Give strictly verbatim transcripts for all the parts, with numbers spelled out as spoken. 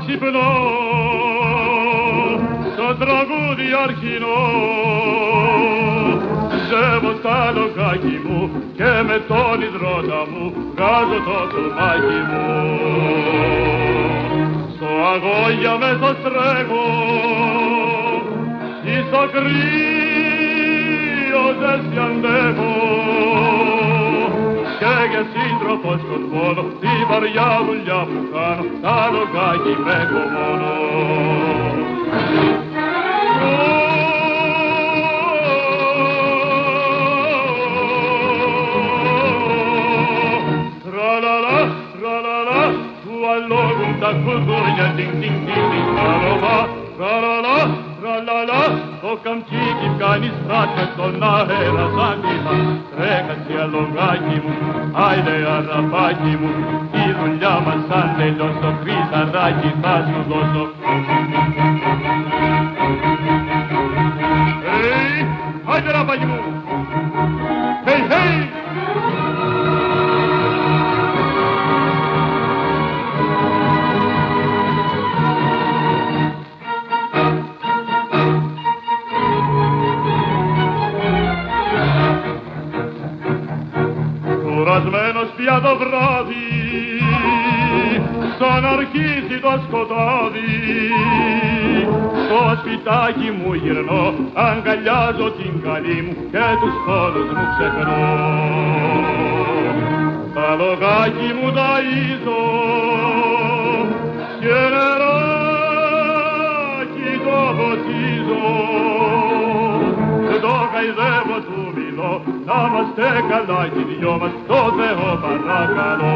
ξυπνώ το τραγούδι αρχινό. Ζεύω στα λογάκι μου και με τον υδρότα μου βγάζω το τσουμάκι μου. Στο αγώγια με το στρέχω ή στο κρύο ζέστη αντέχω. Και για σύντροφο στον πόνο τη βαριά δουλειά που κάνω τα λογάκι με έχω μόνο. Tra-la-la, tra-la-la, του αλόγουν τα κουδούνια, τιν τιν τιν τιν, tra-la-la, tra-la-la, tra-la-la, το καμτσίκι κάνει στράτσα στον αέρα σαν κύμα. Τρέχασε αλογάκι μου, άιντε αραπάκι μου, η δουλειά μας αν τελειώσω, χρυσαράκι θα σου δώσω. Hey, άιντε αραπάκι μου, hey, hey! Κουρασμένος πια το βράδυ, σαν αρχίσει το σκοτάδι, στο σπιτάκι μου γυρνώ, αγκαλιάζω την καλή μου και τους πόνους μου ξεχνώ. Τα λογάκι μου ταΐζω και νεράκι το ποτίζω, το καηδεύω του μιλώ, να είμαστε καλά κι οι δυο μας, το Θεό παρακαλώ.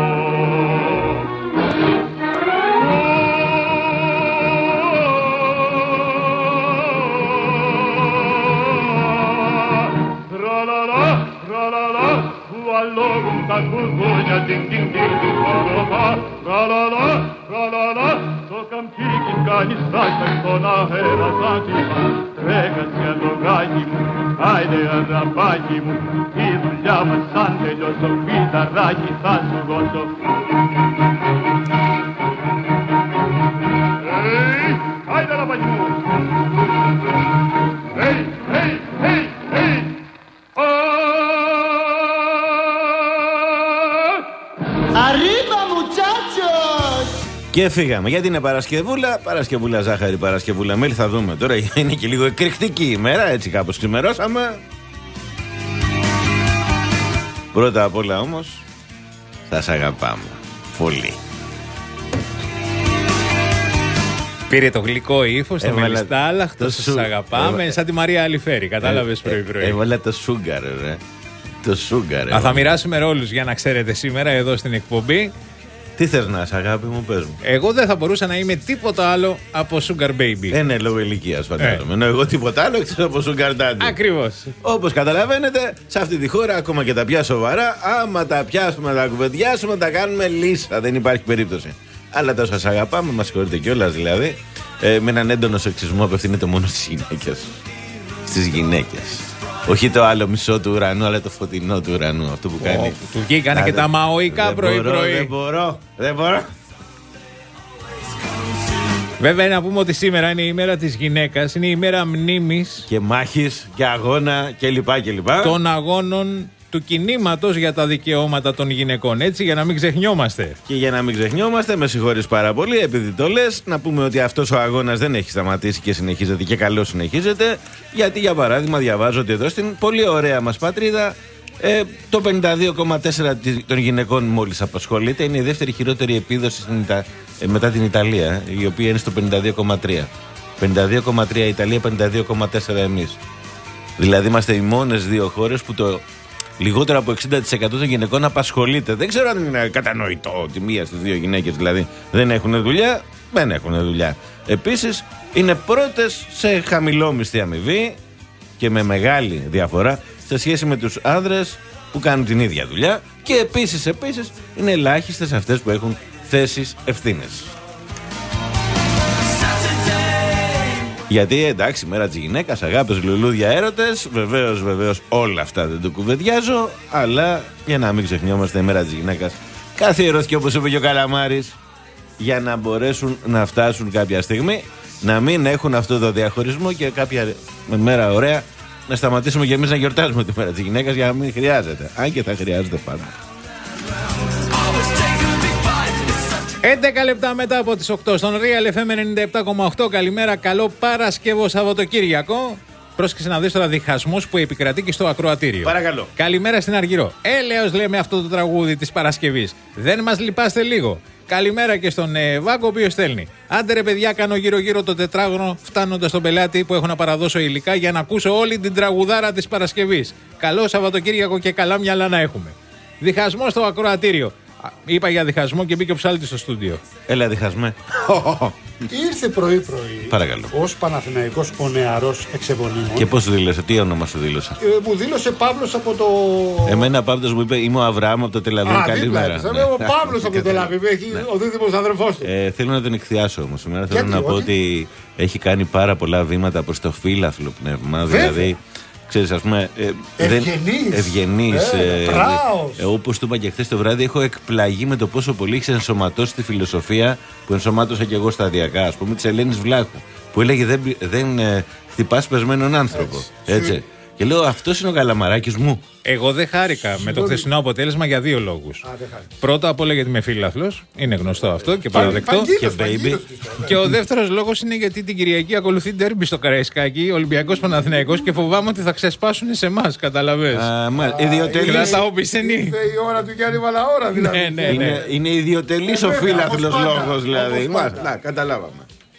Tra-la-la, tra-la-la, του αλόγουν τα κουδούνια, τιν τιν τιν τιν, tra-la-la, tra-la-la, το καμτσίκι κάνει στάχτα στον αέρα σαν κύμα. Τρέχασε αλογάκι μου, άιντε αραπάκι μου, η δουλειά μας αν τελειώσω, φυταράκι θα σου δώσω. Hey, άιντε αραπάκι μου, hey, hey, hey, hey, Arriba muchachos! Και φύγαμε. Γιατί είναι Παρασκευούλα, Παρασκευούλα ζάχαρη, Παρασκευούλα μέλι. Θα δούμε τώρα. Είναι και λίγο εκρηκτική ημέρα, έτσι κάπως ξημερώσαμε. Πρώτα απ' όλα όμως, σας αγαπάμε πολύ. Πήρε το γλυκό ύφος, το μελιστάλαχτο, σας αγαπάμε, έβαλα... σαν τη Μαρία Αλιφέρη, κατάλαβες ε, πρωί-πρωί. Έβαλα το σούγκαρ, ρε. Το σούγκαρ. Α, θα μοιράσουμε ρόλους για να ξέρετε σήμερα εδώ στην εκπομπή. Τι θες να είσαι, αγάπη μου, πες μου. Εγώ δεν θα μπορούσα να είμαι τίποτα άλλο από Sugar Baby. Ε, ναι, λόγω ηλικίας φαντάζομαι. Ε. Ενώ εγώ τίποτα άλλο εκτός από Sugar Daddy. Ακριβώς. Όπως καταλαβαίνετε, σε αυτή τη χώρα, ακόμα και τα πια σοβαρά, άμα τα πιάσουμε, τα κουβεντιάσουμε, τα κάνουμε λύσα. Δεν υπάρχει περίπτωση. Αλλά τόσο σας αγαπάμε, μας συγχωρείτε κιόλας δηλαδή. Ε, με έναν έντονο σεξισμό απευθύνεται μόνο στις γυναίκες. Στις γυναίκες. Όχι το άλλο μισό του ουρανού, αλλά το φωτεινό του ουρανού. Αυτό που κάνει. Oh, του βγήκανε και τα μαοϊκά πρωί-πρωί. Δεν μπορώ, δεν μπορώ. Βέβαια, να πούμε ότι σήμερα είναι η ημέρα της γυναίκας, είναι η ημέρα μνήμης και μάχης και αγώνα κλπ. Των αγώνων του κινήματος για τα δικαιώματα των γυναικών. Έτσι, για να μην ξεχνιόμαστε. Και για να μην ξεχνιόμαστε, με συγχωρείς πάρα πολύ, επειδή το λες, να πούμε ότι αυτός ο αγώνας δεν έχει σταματήσει και συνεχίζεται και καλώς συνεχίζεται. Γιατί, για παράδειγμα, διαβάζω ότι εδώ στην πολύ ωραία μας πατρίδα ε, το πενήντα δύο κόμμα τέσσερα τοις εκατό των γυναικών μόλις απασχολείται. Είναι η δεύτερη χειρότερη επίδοση στην Ιτα... ε, μετά την Ιταλία, η οποία είναι στο πενήντα δύο κόμμα τρία. πενήντα δύο κόμμα τρία η Ιταλία, πενήντα δύο κόμμα τέσσερα εμείς. Δηλαδή, είμαστε οι μόνες δύο χώρες που το λιγότερο από εξήντα τοις εκατό των γυναικών απασχολείται. Δεν ξέρω αν είναι κατανοητό ότι μία στις δύο γυναίκες δηλαδή δεν έχουν δουλειά. Δεν έχουν δουλειά. Επίσης, είναι πρώτες σε χαμηλόμισθη αμοιβή και με μεγάλη διαφορά σε σχέση με τους άνδρες που κάνουν την ίδια δουλειά. Και επίσης, επίσης, είναι ελάχιστες αυτές που έχουν θέσεις ευθύνες. Γιατί εντάξει, μέρα της γυναίκας, αγάπες, λουλούδια, έρωτες. Βεβαίως, βεβαίως, όλα αυτά δεν το κουβεντιάζω. Αλλά για να μην ξεχνιόμαστε, η μέρα της γυναίκας καθιερώθηκε, όπως είπε και ο Καλαμάρης, για να μπορέσουν να φτάσουν κάποια στιγμή, να μην έχουν αυτό το διαχωρισμό και κάποια μέρα ωραία να σταματήσουμε και εμείς να γιορτάζουμε τη μέρα της γυναίκας για να μην χρειάζεται. Αν και θα χρειάζεται πάντα. έντεκα λεπτά μετά από τις οκτώ στον Real εφ εμ ενενήντα επτά κόμμα οκτώ. Καλημέρα, καλό Παρασκευό Σαββατοκύριακο. Πρόσεξε να δεις τώρα διχασμός που επικρατεί και στο ακροατήριο. Παρακαλώ. Καλημέρα στην Αργυρό. Έλεος λέμε αυτό το τραγούδι της Παρασκευής. Δεν μας λυπάστε λίγο. Καλημέρα και στον ε, Βάκο, ο οποίος στέλνει. Άντε ρε παιδιά, κάνω γύρω-γύρω το τετράγωνο, φτάνοντας στον πελάτη που έχω να παραδώσω υλικά για να ακούσω όλη την τραγουδάρα της Παρασκευής. Καλό Σαββατοκύριακο και καλά μυαλά να έχουμε. Διχασμό στο ακροατήριο. Είπα για διχασμό και μπήκε ο ψάλτης στο στούντιο. Έλα, διχασμέ. Ήρθε πρωί-πρωί. Παρακαλώ. Ως Παναθηναϊκός ο νεαρός εξεβονίμων. Και πώς σου δήλωσε, τι όνομα σου δήλωσε? Ε, μου δήλωσε Παύλος από το. Εμένα Παύλος μου είπε, είμαι ο Αβραάμ από το Τελαβίβ. Καλημέρα. Ναι. Ο Παύλος από το Τελαβίβ, έχει ναι. Ο δίδυμος αδερφός του. Ε, θέλω να τον εκθιάσω όμως σήμερα. Θέλω να πω ότι έχει κάνει πάρα πολλά βήματα προς το φύλαθλο πνεύμα. Δηλαδή. Ξέρεις, ας πούμε, ε, ευγενής, ευγενής ε, ε, ε, όπως το είπα και χθες το βράδυ, έχω εκπλαγεί με το πόσο πολύ έχεις ενσωματώσει τη φιλοσοφία που ενσωμάτωσα και εγώ σταδιακά, ας πούμε, της Ελένης Βλάχου, που έλεγε δεν, δεν ε, χτυπάς πεσμένον άνθρωπο. Έτσι. έτσι. Και λέω, αυτός είναι ο Καλαμαράκης μου. Εγώ δεν χάρηκα με το χθεσινό αποτέλεσμα για δύο λόγους. Πρώτα απ' όλα γιατί είμαι φίλαθλος, είναι γνωστό αυτό και παραδεκτό. Και baby. Και ο δεύτερος λόγος είναι γιατί την Κυριακή ακολουθεί ντέρμπι στο Καραϊσκάκι, Ολυμπιακός Παναθηναϊκός, και φοβάμαι ότι θα ξεσπάσουν σε εμάς, καταλαβες. Ιδιωτελής. Είναι η ώρα του Γιάννη Βαλαώρα, δηλαδή. Ναι, ναι, ναι. Είναι ιδιωτελής ο φίλαθλος λόγος, δηλαδή. Να, καταλάβαμε.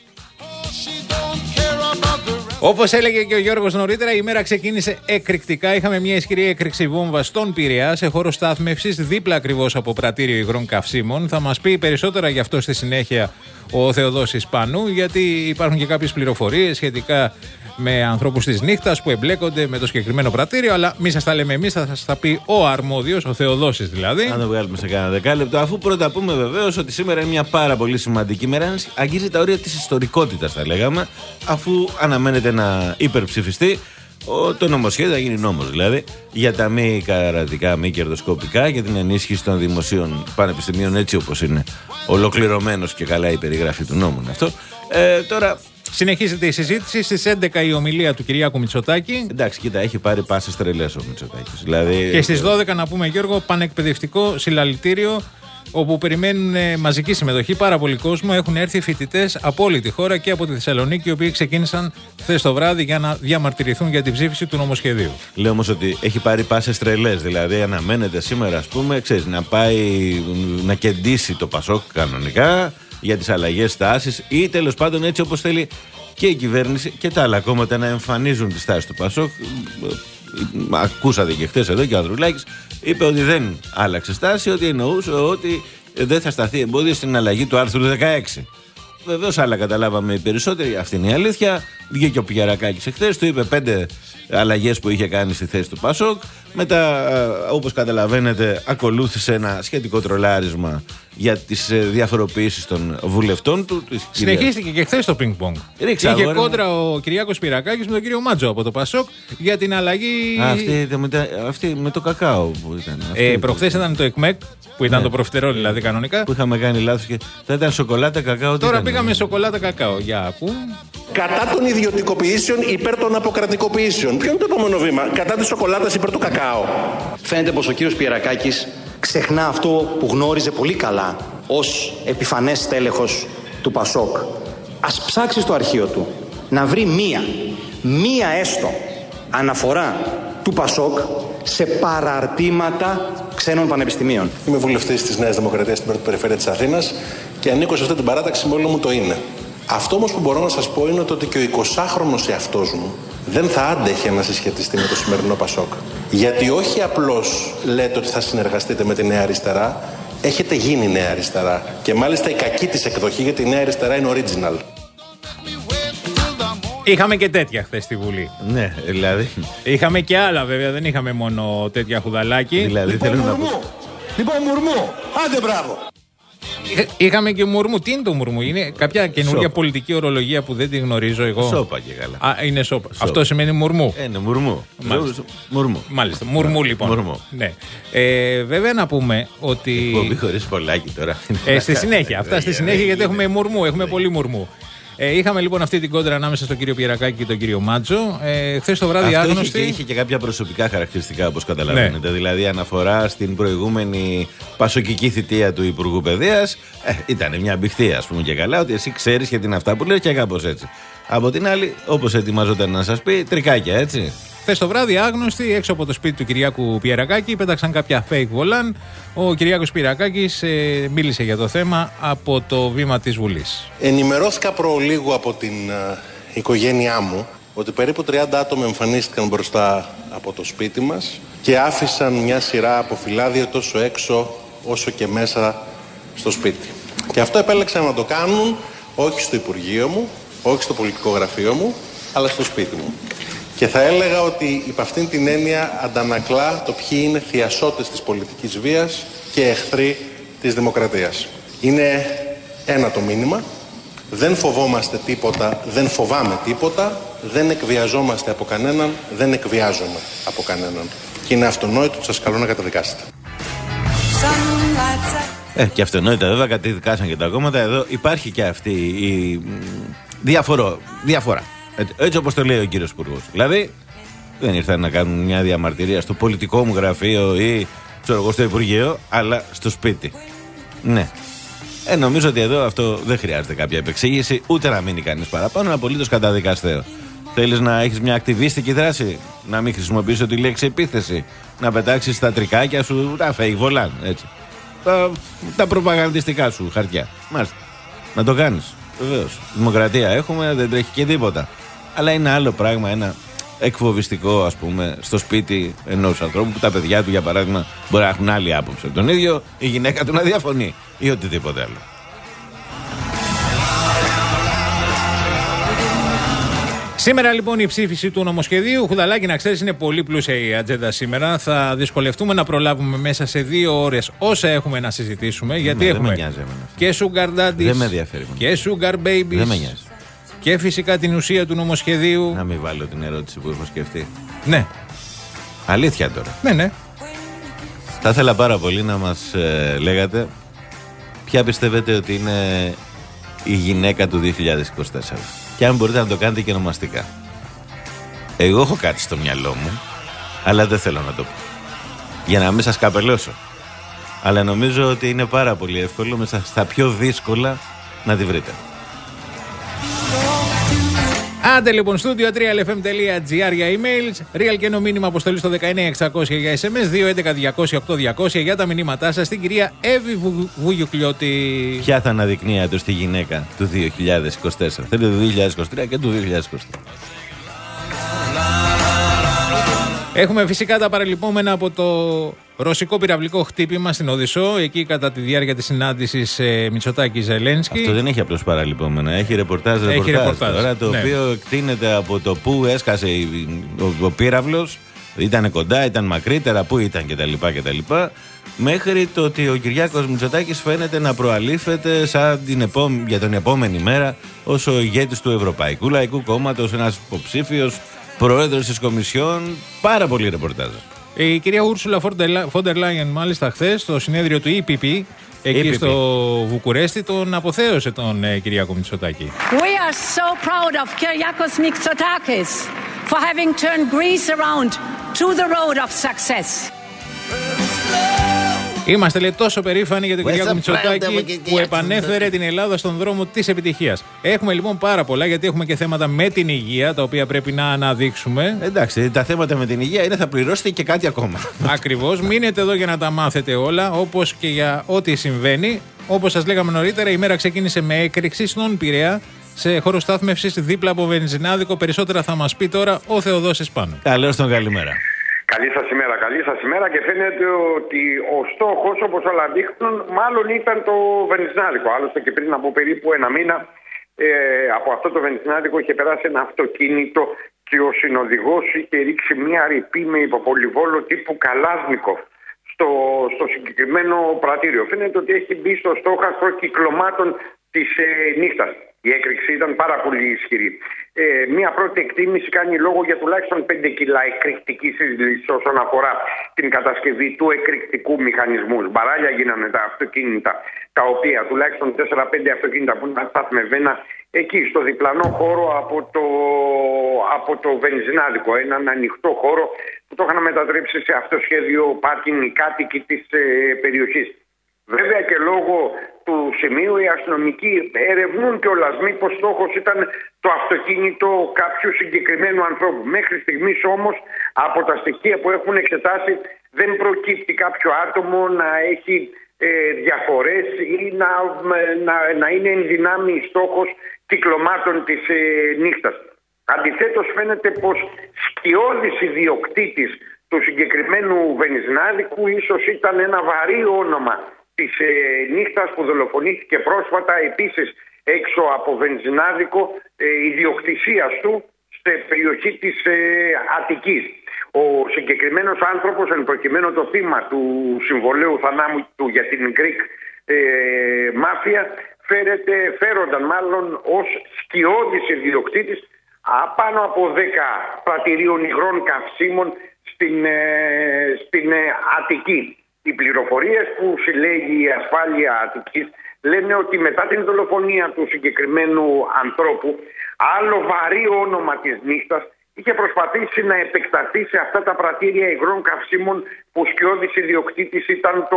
Όπως έλεγε και ο Γιώργος νωρίτερα, η μέρα ξεκίνησε εκρηκτικά. Είχαμε μια ισχυρή έκρηξη βόμβα στον Πειραιά, σε χώρο στάθμευσης, δίπλα ακριβώς από πρατήριο υγρών καυσίμων. Θα μας πει περισσότερα γι' αυτό στη συνέχεια ο Θεοδόσης Πανού, γιατί υπάρχουν και κάποιες πληροφορίες σχετικά με ανθρώπους της νύχτας που εμπλέκονται με το συγκεκριμένο πρατήριο. Αλλά μη σας τα λέμε εμείς, θα σας τα πει ο αρμόδιος, ο Θεοδόσης δηλαδή. Να το βγάλουμε σε κάνα δεκάλεπτο. Αφού πρώτα πούμε βεβαίως ότι σήμερα είναι μια πάρα πολύ σημαντική μέρα, αγγίζει τα όρια της ιστορικότητας, θα λέγαμε, αφού αναμένεται να υπερψηφιστεί το νομοσχέδιο, θα γίνει νόμος δηλαδή, για τα μη καρατικά, μη κερδοσκοπικά, για την ενίσχυση των δημοσίων πανεπιστημίων, έτσι όπως είναι ολοκληρωμένος και καλά η περιγραφή του νόμου. Αυτό. Ε, τώρα. Συνεχίζεται η συζήτηση. Στις έντεκα η ομιλία του Κυριάκου Μητσοτάκη. Εντάξει, κοίτα, έχει πάρει πάσες τρελές ο Μητσοτάκης. Δηλαδή... Και στις δώδεκα, να πούμε, Γιώργο, πανεκπαιδευτικό συλλαλητήριο, όπου περιμένουν μαζική συμμετοχή πάρα πολλοί κόσμο. Έχουν έρθει φοιτητές από όλη τη χώρα και από τη Θεσσαλονίκη, οι οποίοι ξεκίνησαν χθες το βράδυ για να διαμαρτυρηθούν για την ψήφιση του νομοσχεδίου. Λέω όμως ότι έχει πάρει πάσες τρελές. Δηλαδή, αναμένεται σήμερα, ας πούμε, ξέρεις, να πάει να κεντήσει το Πασόκ κανονικά για τις αλλαγές τάσεις ή τέλος πάντων έτσι όπως θέλει και η κυβέρνηση και τα άλλα κόμματα να εμφανίζουν τις τάσεις του Πασόκ. Ακούσατε και χθες εδώ και ο Ανδρουλάκης είπε ότι δεν άλλαξε στάση, ότι εννοούσε ότι δεν θα σταθεί εμπόδιο στην αλλαγή του άρθρου δεκαέξι. Βεβαίως άλλα καταλάβαμε οι περισσότεροι, αυτή είναι η αλήθεια. Βγήκε ο Πιερακάκης εχθές, του είπε πέντε αλλαγές που είχε κάνει στη θέση του Πασόκ. Μετά, όπως καταλαβαίνετε, ακολούθησε ένα σχετικό τρολάρισμα για τις διαφοροποιήσεις των βουλευτών του. Συνεχίστηκε και χθες το πινκ-πονγκ. Είχε αγόρι... κόντρα ο Κυριάκος Πιερακάκης με τον κύριο Μάτζο από το Πασόκ για την αλλαγή. Α, αυτή, με, αυτή με το κακάο που ήταν. Ε, Προχθές ήταν το ΕΚΜΕΚ που ήταν ναι. το προφιτερόλ δηλαδή κανονικά. Που είχαμε κάνει λάθος και θα ήταν σοκολάτα κακάο. Τώρα πήγαμε ναι. σοκολάτα κακάο. Για ακού. Κατά των ιδιωτικοποιήσεων, υπέρ των αποκρατικοποιήσεων. Ποιο είναι το επόμενο βήμα? Κατά της σοκολάτας, υπέρ του κακάο. Φαίνεται πως ο κύριος Πιερακάκης ξεχνά αυτό που γνώριζε πολύ καλά ως επιφανές τέλεχος του Πασόκ. Ας ψάξει στο αρχείο του να βρει μία, μία έστω αναφορά του Πασόκ σε παραρτήματα ξένων πανεπιστημίων. Είμαι βουλευτής της Νέας Δημοκρατίας στην πρώτη περιφέρεια της Αθήνας και ανήκω σε αυτή την παράταξη με όλο μου το είναι. Αυτό όμως που μπορώ να σας πω είναι ότι και ο εικοσάχρονος εαυτός μου δεν θα άντεχε να συσχετιστεί με το σημερινό Πασόκ. Γιατί όχι απλώς λέτε ότι θα συνεργαστείτε με τη Νέα Αριστερά, έχετε γίνει Νέα Αριστερά. Και μάλιστα η κακή της εκδοχή, γιατί η Νέα Αριστερά είναι original. Είχαμε και τέτοια χθες στη Βουλή. Ναι, δηλαδή. Είχαμε και άλλα βέβαια, δεν είχαμε μόνο τέτοια χουδαλάκι. Δηλαδή, λοιπόν, θέλω μουρμού. να πω. Λοιπόν, μουρμού. Άντε, μπράβο. Είχαμε και μουρμού. Τι είναι το μουρμού? Είναι κάποια καινούργια πολιτική ορολογία που δεν τη γνωρίζω εγώ. Σόπα και καλά. Α, είναι σόπα. σόπα. Αυτό σημαίνει μουρμού. Ε, ναι, μουρμού. Μάλιστα. Μουρμού. Μάλιστα. Μουρμού λοιπόν. Μουρμού. Ναι. Ε, βέβαια να πούμε ότι. Εκπομπή χωρίς πολλάκι τώρα. Ε, στη συνέχεια. Αυτά στη συνέχεια γιατί έχουμε μουρμού. Έχουμε πολύ μουρμού. Ε, είχαμε λοιπόν αυτή την κόντρα ανάμεσα στον κύριο Πιερακάκη και τον κύριο Μάτζο. Ε, Χθες το βράδυ αυτό άγνωστη. Είχε, είχε και κάποια προσωπικά χαρακτηριστικά, όπως καταλαβαίνετε. Ναι. Δηλαδή, αναφορά στην προηγούμενη πασοκική θητεία του Υπουργού Παιδείας. Ε, ήταν μια μπηχτία, ας πούμε, και καλά, ότι εσύ ξέρεις και τι είναι αυτά που λέει και κάπως έτσι. Από την άλλη, όπως ετοιμάζονταν να σας πει, τρικάκια, έτσι. Χθες το βράδυ, άγνωστοι, έξω από το σπίτι του Κυριάκου Πιερακάκη, πέταξαν κάποια fake volan. Ο Κυριάκος Πιερακάκης ε, μίλησε για το θέμα από το βήμα της Βουλής. Ενημερώθηκα προλίγου από την ε, οικογένειά μου ότι περίπου τριάντα άτομα εμφανίστηκαν μπροστά από το σπίτι μας και άφησαν μια σειρά από φυλάδια τόσο έξω όσο και μέσα στο σπίτι. Και αυτό επέλεξαν να το κάνουν όχι στο Υπουργείο μου, όχι στο πολιτικό γραφείο μου, αλλά στο σπίτι μου. Και θα έλεγα ότι υπ' αυτήν την έννοια αντανακλά το ποιοι είναι θειασότες της πολιτικής βίας και εχθροί της δημοκρατίας. Είναι ένα το μήνυμα. Δεν φοβόμαστε τίποτα, δεν φοβάμαι τίποτα, δεν εκβιαζόμαστε από κανέναν, δεν εκβιάζομαι από κανέναν. Και είναι αυτονόητο, σας καλώ να καταδικάσετε. Ε, και αυτονόητα βέβαια καταδικάσαν και τα κόμματα. Εδώ υπάρχει και αυτή η διαφορά. διαφορά. Έτσι, έτσι όπως το λέει ο κύριος Υπουργός. Δηλαδή, δεν ήρθαν να κάνουν μια διαμαρτυρία στο πολιτικό μου γραφείο ή ξέρω εγώ στο Υπουργείο, αλλά στο σπίτι. Ναι. Ε, νομίζω ότι εδώ αυτό δεν χρειάζεται κάποια επεξήγηση, ούτε να μείνει κανείς παραπάνω, είναι απολύτως καταδικαστέο. Θέλεις να έχεις μια ακτιβίστικη δράση, να μην χρησιμοποιήσεις τη λέξη επίθεση, να πετάξεις τα τρικάκια σου, τα fake volan, έτσι. Τα, τα προπαγανδιστικά σου χαρτιά. Μάλιστα. Να το κάνεις. Βεβαίως. Δημοκρατία έχουμε, δεν τρέχει και τίποτα. Αλλά είναι άλλο πράγμα, ένα εκφοβιστικό, ας πούμε, στο σπίτι ενός ανθρώπου που τα παιδιά του, για παράδειγμα, μπορεί να έχουν άλλη άποψη από τον ίδιο, η γυναίκα του να διαφωνεί ή οτιδήποτε άλλο. Σήμερα λοιπόν η ψήφιση του νομοσχεδίου. Χουδαλάκι, να ξέρεις, είναι πολύ πλούσια η ατζέντα σήμερα. Θα δυσκολευτούμε να προλάβουμε μέσα σε δύο ώρες όσα έχουμε να συζητήσουμε. Γιατί ναι, έχουμε και sugar daddies και sugar babies. Δεν με νοιάζει. Και φυσικά την ουσία του νομοσχεδίου. Να μην βάλω την ερώτηση που έχω σκεφτεί. Ναι. Αλήθεια τώρα. Ναι, ναι. Θα ήθελα πάρα πολύ να μας ε, λέγατε ποια πιστεύετε ότι είναι η γυναίκα του δύο χιλιάδες είκοσι τέσσερα. Και αν μπορείτε να το κάνετε και ονομαστικά. Εγώ έχω κάτι στο μυαλό μου, αλλά δεν θέλω να το πω. Για να μην σας καπελώσω. Αλλά νομίζω ότι είναι πάρα πολύ εύκολο μέσα στα πιο δύσκολα να τη βρείτε. Άντε λοιπόν, στούντιο τρία ελ εφ εμ τελεία τζι άρ για emails, real και ένα μήνυμα αποστολή στο δεκαεννιά εξακόσια για ες εμ ες, δύο έντεκα διακόσια οκτώ διακόσια για τα μηνύματά σας στην κυρία Εύη Βου, Βουγιουκλιώτη. Ποια θα αναδεικνύεται στη γυναίκα του δύο χιλιάδες είκοσι τέσσερα? Θέλετε του δύο χιλιάδες είκοσι τρία και του δύο χιλιάδες είκοσι τέσσερα. Έχουμε φυσικά τα παρελειπόμενα από το ρωσικό πυραυλικό χτύπημα στην Οδυσσό, εκεί κατά τη διάρκεια της συνάντησης ε, Μητσοτάκη-Ζελένσκι. Αυτό δεν έχει απλώς παραλειπόμενα, έχει ρεπορτάζ, ρεπορτάζ, έχει ρεπορτάζ τώρα, το ναι. οποίο εκτείνεται από το που έσκασε ο, ο πύραυλος, ήταν κοντά, ήταν μακρύτερα, πού ήταν κτλ. κτλ. Μέχρι το ότι ο Κυριάκος Μητσοτάκης φαίνεται να προαλήφεται σαν την επόμε... για την επόμενη μέρα ως ο ηγέτης του Ευρωπαϊκού Λαϊκού Κόμματος, ένας υποψήφιος πρόεδρος της Κομισιόν. Πάρα πολύ ρεπορτάζ. Η κυρία Ούρσουλα Φόντερ Λάιεν, μάλιστα χθες, στο συνέδριο του ι πι πι, εκεί ι πι πι. Στο Βουκουρέστι, τον αποθέωσε τον ε, Κυριάκο Μητσοτάκη. We are so proud of Kyriakos Mitsotakis for having turned Greece around to the road of success. Είμαστε, λέει, τόσο περήφανοι για τον Κυριάκο Μητσοτάκη που επανέφερε την Ελλάδα στον δρόμο της επιτυχίας. Έχουμε λοιπόν πάρα πολλά, γιατί έχουμε και θέματα με την υγεία, τα οποία πρέπει να αναδείξουμε. Εντάξει, τα θέματα με την υγεία είναι θα πληρώσετε και κάτι ακόμα. Ακριβώς. Μείνετε εδώ για να τα μάθετε όλα, όπως και για ό,τι συμβαίνει. Όπως σας λέγαμε νωρίτερα, η μέρα ξεκίνησε με έκρηξη στον Πειραιά, σε χώρο στάθμευσης δίπλα από βενζινάδικο. Περισσότερα θα μας πει τώρα ο Θεοδόσης Πάνου. Καλώς τον, καλημέρα. Καλή σας ημέρα, καλή σας ημέρα, και φαίνεται ότι ο στόχος, όπως όλα δείχνουν, μάλλον ήταν το βενζινάδικο. Άλλωστε και πριν από περίπου ένα μήνα ε, από αυτό το βενζινάδικο είχε περάσει ένα αυτοκίνητο και ο συνοδηγός είχε ρίξει μια ρηπή με υποπολιβόλο τύπου Καλάζνικοφ στο στο, στο συγκεκριμένο πρατήριο. Φαίνεται ότι έχει μπει στο στόχαστρο κυκλωμάτων της ε, νύχτας. Η έκρηξη ήταν πάρα πολύ ισχυρή. Ε, μία πρώτη εκτίμηση κάνει λόγο για τουλάχιστον πέντε κιλά εκρηκτική σύλληψη όσον αφορά την κατασκευή του εκρηκτικού μηχανισμού. Μπαράλια γίνανε τα αυτοκίνητα, τα οποία τουλάχιστον τέσσερα πέντε αυτοκίνητα που ήταν σταθμευμένα εκεί στο διπλανό χώρο από το, από το βενζινάδικο. Έναν ανοιχτό χώρο που το είχαν μετατρέψει σε αυτοσχέδιο πάρκινγκ οι κάτοικοι της ε, περιοχής. Βέβαια και λόγω του σημείου οι αστυνομικοί ερευνούν κιόλας μήπως στόχος ήταν το αυτοκίνητο κάποιου συγκεκριμένου ανθρώπου. Μέχρι στιγμής όμως από τα στοιχεία που έχουν εξετάσει δεν προκύπτει κάποιο άτομο να έχει ε, διαφορές ή να, να, να είναι ενδυνάμει στόχος κυκλωμάτων της ε, νύχτας. Αντιθέτως φαίνεται πως σκιώδης ιδιοκτήτης του συγκεκριμένου βενζινάδικου ίσως ήταν ένα βαρύ όνομα της ε, νύχτας που δολοφονήθηκε πρόσφατα επίσης έξω από βενζινάδικο ε, ιδιοκτησίας του στη περιοχή της ε, Αττικής. Ο συγκεκριμένος άνθρωπος, εν προκειμένου το θύμα του συμβολέου θανάμου του για την Greek ε, Mafia, φέρεται, φέρονταν μάλλον ως σκιώδης ιδιοκτήτης πάνω από δέκα πρατηρίων υγρών καυσίμων στην, ε, στην ε, Αττική. Οι πληροφορίες που συλλέγει η ασφάλεια Αττικής λένε ότι μετά την δολοφονία του συγκεκριμένου ανθρώπου, άλλο βαρύ όνομα της νύχτας είχε προσπαθήσει να επεκταθεί σε αυτά τα πρατήρια υγρών καυσίμων που σκιώδης ιδιοκτήτης ήταν το,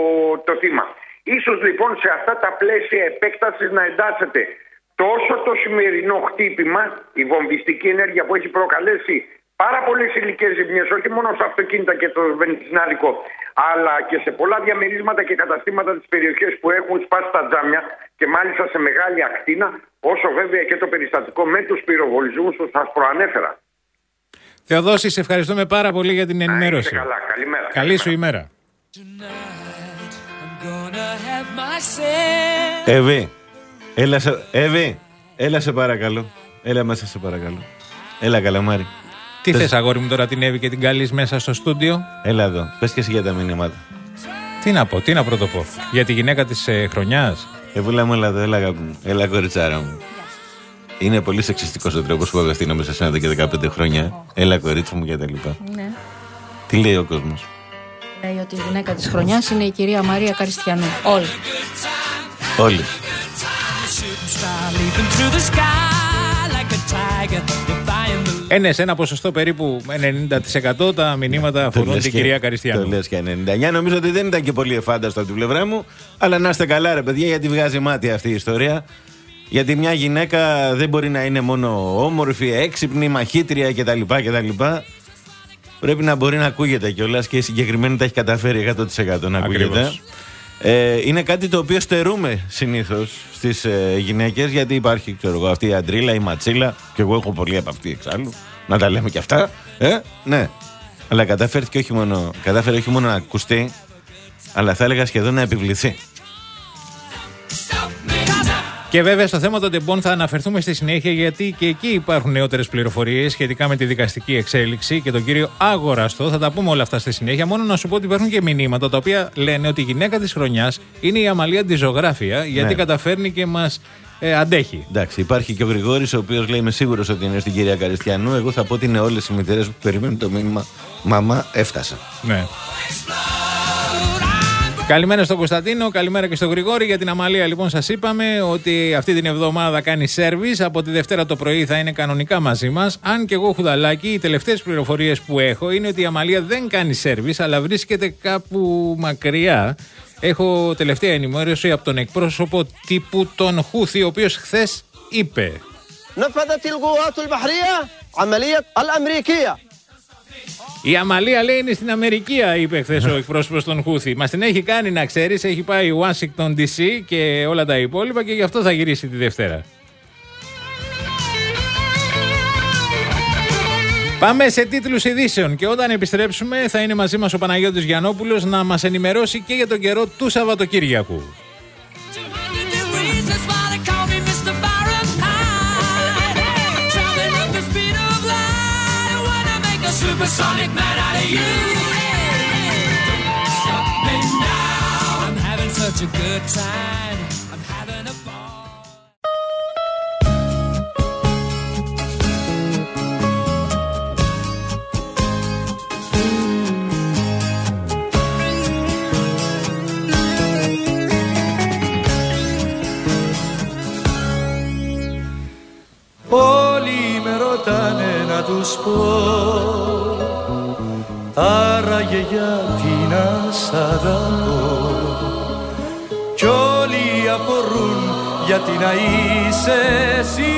το θύμα. Ίσως λοιπόν σε αυτά τα πλαίσια επέκτασης να εντάσσεται τόσο το σημερινό χτύπημα, η βομβιστική ενέργεια που έχει προκαλέσει πάρα πολλές υλικές ζημιές, όχι μόνο στα αυτοκίνητα και το βενζινάδικο, αλλά και σε πολλά διαμερίσματα και καταστήματα της περιοχής που έχουν σπάσει τα τζάμια και μάλιστα σε μεγάλη ακτίνα, όσο βέβαια και το περιστατικό με τους πυροβολισμούς που σας προανέφερα. Θεοδόση, σε ευχαριστούμε πάρα πολύ για την ενημέρωση. Καλά, καλημέρα. Καλή σου ημέρα. Εύη, έλα σε, Εύη, έλα σε παρακαλώ. Έλα μέσα σε παρακαλώ. Έλα καλαμάρι. Τι θες αγόρι μου τώρα την Εύη και την καλείς μέσα στο στούντιο? Έλα εδώ, πες και εσύ για τα μηνύματα. Τι να πω, τι να πρωτοπώ? Για τη γυναίκα της ε, χρονιάς. Εβούλα μου, έλα εδώ, έλα αγάπη μου. Έλα κοριτσάρα μου. Είναι πολύ σεξιστικός ο τρόπος που απευθύνομαι σε σένα εδώ και δεκαπέντε χρόνια. Έλα κορίτσι μου και τα λοιπά. Ναι. Τι λέει ο κόσμος? Λέει ότι η γυναίκα της χρονιάς είναι η κυρία Μαρία Καριστιανού. Όλοι. Όλοι. Είναι σε ένα ποσοστό περίπου ενενήντα τοις εκατό τα μηνύματα αφορούν την κυρία Καριστιανού. Το λες και ενενήντα εννιά. Νομίζω ότι δεν ήταν και πολύ εφάνταστο από την πλευρά μου. Αλλά να είστε καλά, ρε παιδιά, γιατί βγάζει μάτι αυτή η ιστορία. Γιατί μια γυναίκα δεν μπορεί να είναι μόνο όμορφη, έξυπνη, μαχήτρια κτλ. κτλ. Πρέπει να μπορεί να ακούγεται κιόλας και η συγκεκριμένη τα έχει καταφέρει εκατό τοις εκατό να ακούγεται. Ε, είναι κάτι το οποίο στερούμε συνήθως στις ε, γυναίκες, γιατί υπάρχει, ξέρω εγώ, αυτή η αντρίλα, η ματσίλα, και εγώ έχω πολύ από αυτή εξάλλου. Να τα λέμε κι αυτά. Ε, ναι. Αλλά κατάφερε όχι μόνο, κατάφερε όχι μόνο να ακουστεί, αλλά θα έλεγα σχεδόν να επιβληθεί. Και βέβαια στο θέμα των τεμπών θα αναφερθούμε στη συνέχεια, γιατί και εκεί υπάρχουν νεότερες πληροφορίες σχετικά με τη δικαστική εξέλιξη και τον κύριο Αγοραστό. Θα τα πούμε όλα αυτά στη συνέχεια. Μόνο να σου πω ότι υπάρχουν και μηνύματα τα οποία λένε ότι η γυναίκα της χρονιάς είναι η Αμαλία Ντιζογράφια, γιατί ναι, καταφέρνει και μας ε, αντέχει. Εντάξει, υπάρχει και ο Γρηγόρης, ο οποίος λέει: είμαι σίγουρος ότι είναι στην κυρία Καριστιανού. Εγώ θα πω ότι είναι όλες οι μητέρες που περιμένουν το μήνυμα «Μαμά, έφτασα». Ναι. Καλημέρα στον Κωνσταντίνο, καλημέρα και στον Γρηγόρη. Για την Αμαλία, λοιπόν, σας είπαμε ότι αυτή την εβδομάδα κάνει σέρβις. Από τη Δευτέρα το πρωί θα είναι κανονικά μαζί μας. Αν και εγώ, Χουδαλάκη, οι τελευταίες πληροφορίες που έχω είναι ότι η Αμαλία δεν κάνει σέρβις, αλλά βρίσκεται κάπου μακριά. Έχω τελευταία ενημέρωση από τον εκπρόσωπο τύπου τον Χούθη, ο οποίος χθες είπε: η Αμαλία, λέει, είναι στην Αμερικία, είπε χθες ο εκπρόσωπος των Χούθη. Μας την έχει κάνει, να ξέρεις, έχει πάει Ουάσιγκτον ντι σι και όλα τα υπόλοιπα και γι' αυτό θα γυρίσει τη Δευτέρα. Πάμε σε τίτλους ειδήσεων και όταν επιστρέψουμε θα είναι μαζί μας ο Παναγιώτης Γιαννόπουλος να μας ενημερώσει και για τον καιρό του Σαββατοκύριακου. Supersonic man out of you. such a good time. I'm having a ball. Όλοι με ρωτάνε να τους πω, άραγε γιατί να σ' αγαπώ, κι όλοι απορούν γιατί να είσαι εσύ,